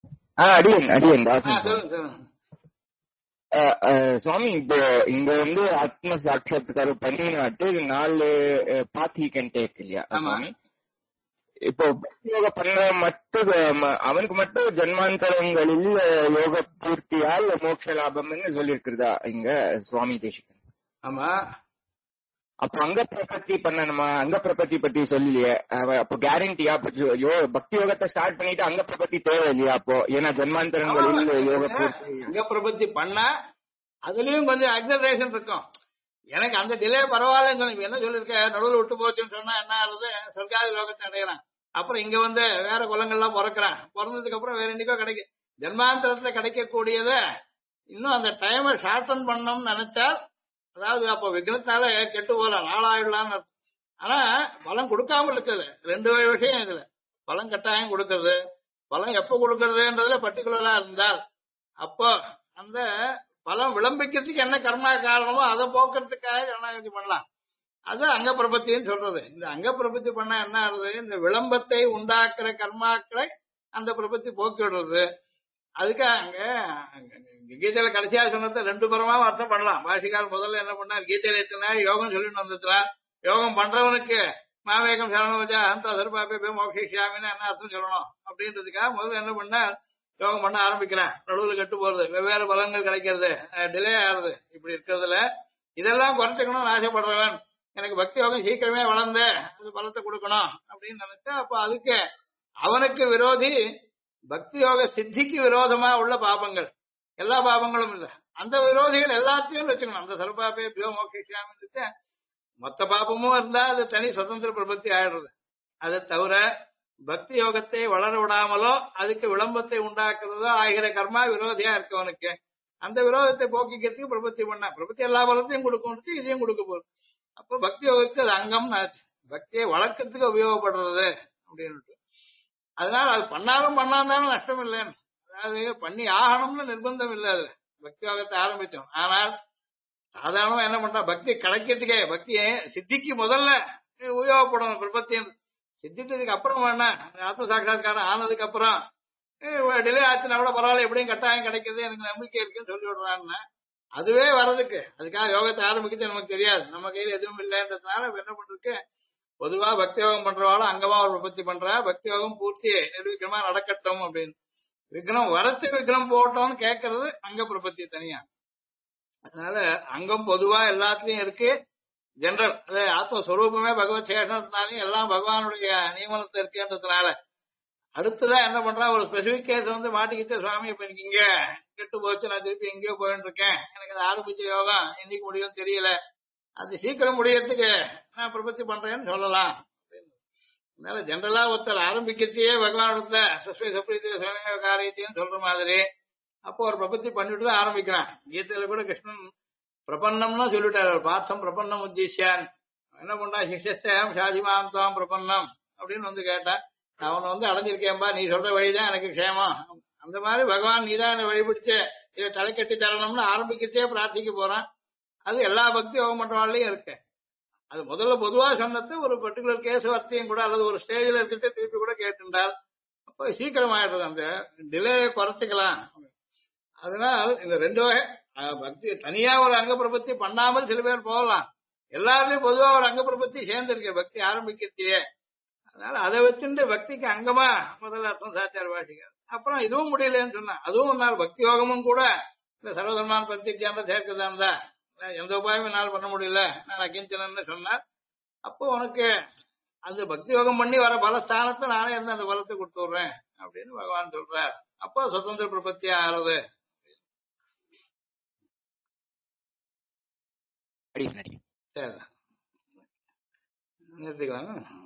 சுவாமி இப்போ இங்க வந்து ஆத்ம சாட்சாத்காரம் பண்ணினாட்டு 4 பாத் ஹி கேன் டேக் இல்லையா சுவாமி? இப்போ யோக பண்ண மட்டும் அவனுக்கு மட்டும் ஜன்மாந்தரங்களில் யோக பூர்த்தியால் மோட்ச லாபம்னு சொல்லியிருக்கிறதா இங்க சுவாமி தேசிகன்? ஆமா. அப்ப அங்க பிரபத்தி பண்ணணுமா? அங்க பிரபத்தி பத்தி சொல்லலையே. அப்போ கேரண்டியா பக்தி யோகத்தை ஸ்டார்ட் பண்ணிட்டு அங்க பிரபத்தி தேவை இல்லையா அப்போ? ஏன்னா ஜன்மாந்தரங்களில் யோக பூர்த்தி அங்க பிரபத்தி பண்ணா அதுலயும் கொஞ்சம் அக்ஸலரேஷன் இருக்கும். எனக்கு அந்த டிலே பரவாயில்லன்னு சொல்லி என்ன சொல்லியிருக்க, நடுவில் விட்டு போச்சுன்னு சொன்னா என்ன ஆகுது, சொர்க்காதி லோகத்தை அடையலாம். அப்புறம் இங்க வந்து வேற குலங்கள்லாம் பிறக்கிறான், பிறந்ததுக்கு அப்புறம் வேற என்னைக்கோ கிடைக்கும். ஜென்மாந்தரத்துல கிடைக்கக்கூடியத இன்னும் அந்த டைமை ஷார்டன் பண்ணணும்னு நினைச்சால், அதாவது அப்ப விக்னத்தால கெட்டு போகலாம், நாளாயிடலாம்னு. ஆனா பலம் கொடுக்காம இருக்குது. ரெண்டு விஷயம் இதுல, பலம் கட்டாயம் கொடுக்கறது, பலம் எப்ப கொடுக்கறதுன்றதுல பர்டிகுலரா இருந்தால், அப்போ அந்த பலம் விளம்பிக்கிறதுக்கு என்ன கர்மா காரணமோ அதை போக்குறதுக்காக சரணாகதி பண்ணலாம். அது அங்க பிரபத்தின்னு சொல்றது. இந்த அங்க பிரபத்தி பண்ணா என்ன ஆகுது, இந்த விளம்பத்தை உண்டாக்குற கர்மாக்களை அந்த பிரபத்தி போக்கி விடுறது. அதுக்காக அங்க கீதையில கடைசியா சொன்னது ரெண்டு பரமாவும் அர்த்தம் பண்ணலாம். பாஷிகார் முதல்ல என்ன பண்ணார், கீதையில எத்தனை யோகம் சொல்லிட்டு வந்துட்டா, யோகம் பண்றவனுக்கு மாவேகம் சரணவஜா அந்த அதர்பாபே மோக்ஷிஷாமின்னு என்ன அர்த்தம் சொல்லணும் அப்படின்றதுக்காக முதல்ல என்ன பண்ணார், யோகம் பண்ண ஆரம்பிக்கிறேன், நடுவில் கெட்டு போறது, வெவ்வேறு பலங்கள் கிடைக்கிறது, டிலே ஆகுது, இப்படி இருக்கிறதுல இதெல்லாம் குறைச்சிக்கணும்னு ஆசைப்படுறவன், எனக்கு பக்தி யோகம் சீக்கிரமே வளர்ந்து அது பலத்தை கொடுக்கணும் அப்படின்னு நினைச்சா, அப்ப அதுக்கு அவனுக்கு விரோதி பக்தி யோக சித்திக்கு விரோதமா உள்ள பாபங்கள், எல்லா பாபங்களும் இல்ல, அந்த விரோதிகள் எல்லாத்தையும் வச்சுக்கணும். அந்த சர்பாபே பியோ மோக்ஷிஷாமின்னு மொத்த பாபமும் இருந்தா அது தனி சுதந்திர பிரபத்தி ஆயிடுறது. அதை தவிர பக்தி யோகத்தை வளர விடாமலோ அதுக்கு விளம்பத்தை உண்டாக்குறதோ ஆகிற கர்மா விரோதியா இருக்கவனுக்கு அந்த விரோதத்தை போக்கிக்கிறதுக்கு பிரபத்தி பண்ண, பிரபத்தி எல்லா பலத்தையும் கொடுக்கும், இதையும் கொடுக்க போகுது. அப்போ பக்தி யோகத்துக்கு அது அங்கம் ஆச்சு, பக்தியை வளர்க்கறதுக்கு உபயோகப்படுறது அப்படின்னு. அதனால அது பண்ணாலும் பண்ணாலும் நஷ்டம் இல்லைன்னு, அதாவது பண்ணி ஆகணும்னு நிர்பந்தம் இல்லை. அதுல பக்தி யோகத்தை ஆரம்பிச்சோம், ஆனால் சாதாரணமா என்ன பண்றா, பக்தி கிடைக்கிறதுக்கே பக்தியை சித்திக்கு முதல்ல உபயோகப்படணும். பிரபத்தி சித்தித்ததுக்கு அப்புறம் வேணா ஆத்ம சாட்சா்காரம் ஆனதுக்கு அப்புறம் டிலே ஆச்சுன்னா கூட பரவாயில்ல, எப்படியும் கட்டாயம் கிடைக்கிறது, எனக்கு நம்பிக்கை இருக்குன்னு சொல்லி விடுறான்னா அதுவே வர்றதுக்கு அதுக்காக யோகத்தை ஆரம்பிக்கிறது நமக்கு தெரியாது, நம்ம கையில எதுவும் இல்லைன்றதுனால என்ன பண்றதுக்கு, பொதுவா பக்தி யோகம் பண்றவாலும் அங்கமா ஒரு பிரபத்தி பண்றா, பக்தி யோகம் பூர்த்தி நிர்விக்ரமா நடக்கட்டும் அப்படின்னு. விக்னம் வரச்சு விக்னம் போட்டோம்னு கேட்கறது அங்க பிரபத்தி தனியா. அதனால அங்கம் பொதுவா எல்லாத்துலயும் இருக்கு, ஜெனரல். அது ஆத்மஸ்வரூபமே பகவத் சேஷனத்தினாலையும் எல்லாம் பகவானுடைய நியமனத்தை இருக்குன்றதுனால அடுத்ததான் என்ன பண்றா, ஒரு ஸ்பெசிபிக் கேஸ் வந்து மாட்டிக்கிட்டு, சுவாமி இப்ப எனக்கு இங்க கெட்டு போச்சு, நான் திருப்பி எங்கேயோ போயிட்டு இருக்கேன், எனக்கு அதை ஆரம்பிச்ச யோகம் என்னைக்கு முடியும் தெரியல, அது சீக்கிரம் முடியறதுக்கு நான் பிரபத்தி பண்றேன்னு சொல்லலாம். அதனால ஜெனரலா ஒருத்தர் ஆரம்பிக்கத்தையே பகவானோட சஸ்வை சப்ரீதி காரியத்தையும் சொல்ற மாதிரி அப்போ ஒரு பிரபத்தி பண்ணிட்டு தான் ஆரம்பிக்கிறான். கீதையில கூட கிருஷ்ணன் பிரபன்னம்னு சொல்லிட்டாரு, பார்த்தம் பிரபன்னம் உத்தேசியான். என்ன பண்றா, சிஷ்யஸ்தேம் சாதிமாம் தாம் பிரபன்னம் அப்படின்னு வந்து கேட்டான். அவன் வந்து அடைஞ்சிருக்கேன்பா, நீ சொல்ற வழிதான் எனக்கு க்ஷேமம், அந்த மாதிரி பகவான் நீதான் என்னை வழிபிடிச்சு இதை தலைக்கட்டி தரணும்னு ஆரம்பிக்கச்சே பிரார்த்திக்க போறான். அது எல்லா பக்தி யோகம் பண்றவாள்லயும் இருக்கு. அது முதல்ல பொதுவா சொன்னது ஒரு பர்டிகுலர் கேஸ் வர்த்தியும் கூட, அல்லது ஒரு ஸ்டேஜ்ல இருக்கிட்டு திருப்பி கூட கேட்டுட்டால் அப்போ சீக்கிரம் ஆயிடுறது, அந்த டிலே குறைச்சிக்கலாம். அதனால் இந்த ரெண்டு வகை பக்தி, தனியா ஒரு அங்க பிரபத்தி பண்ணாமல் சில பேர் போகலாம், எல்லாருலயும் பொதுவா ஒரு அங்க பிரபத்தி சேர்ந்திருக்கு பக்தி ஆரம்பிக்கத்தையே. அதனால அதை வச்சுட்டு பக்திக்கு அங்கமா முதல்ல அர்த்தம் சாச்சார் பாஷிக்கார். அப்புறம் இதுவும் முடியலன்னு சொன்னா, அதுவும் ஒரு நாள் பக்தி யோகமும் கூட இந்த சர்வதர்மான பிரத்யட்சம் சேர்க்கதான் தான், எந்த உபாயமும் என்னால் பண்ண முடியல, நான் அகிஞ்சனன்னு சொன்னார். அப்போ உனக்கு அந்த பக்தி யோகம் பண்ணி வர பலஸ்தானத்தை நானே இருந்து அந்த பலத்தை கொடுத்து விடுறேன் அப்படின்னு பகவான் சொல்றார். அப்போ சுதந்திர பிரபத்தியா ஆறுது. சரி, நிறுத்திக்கலாம்.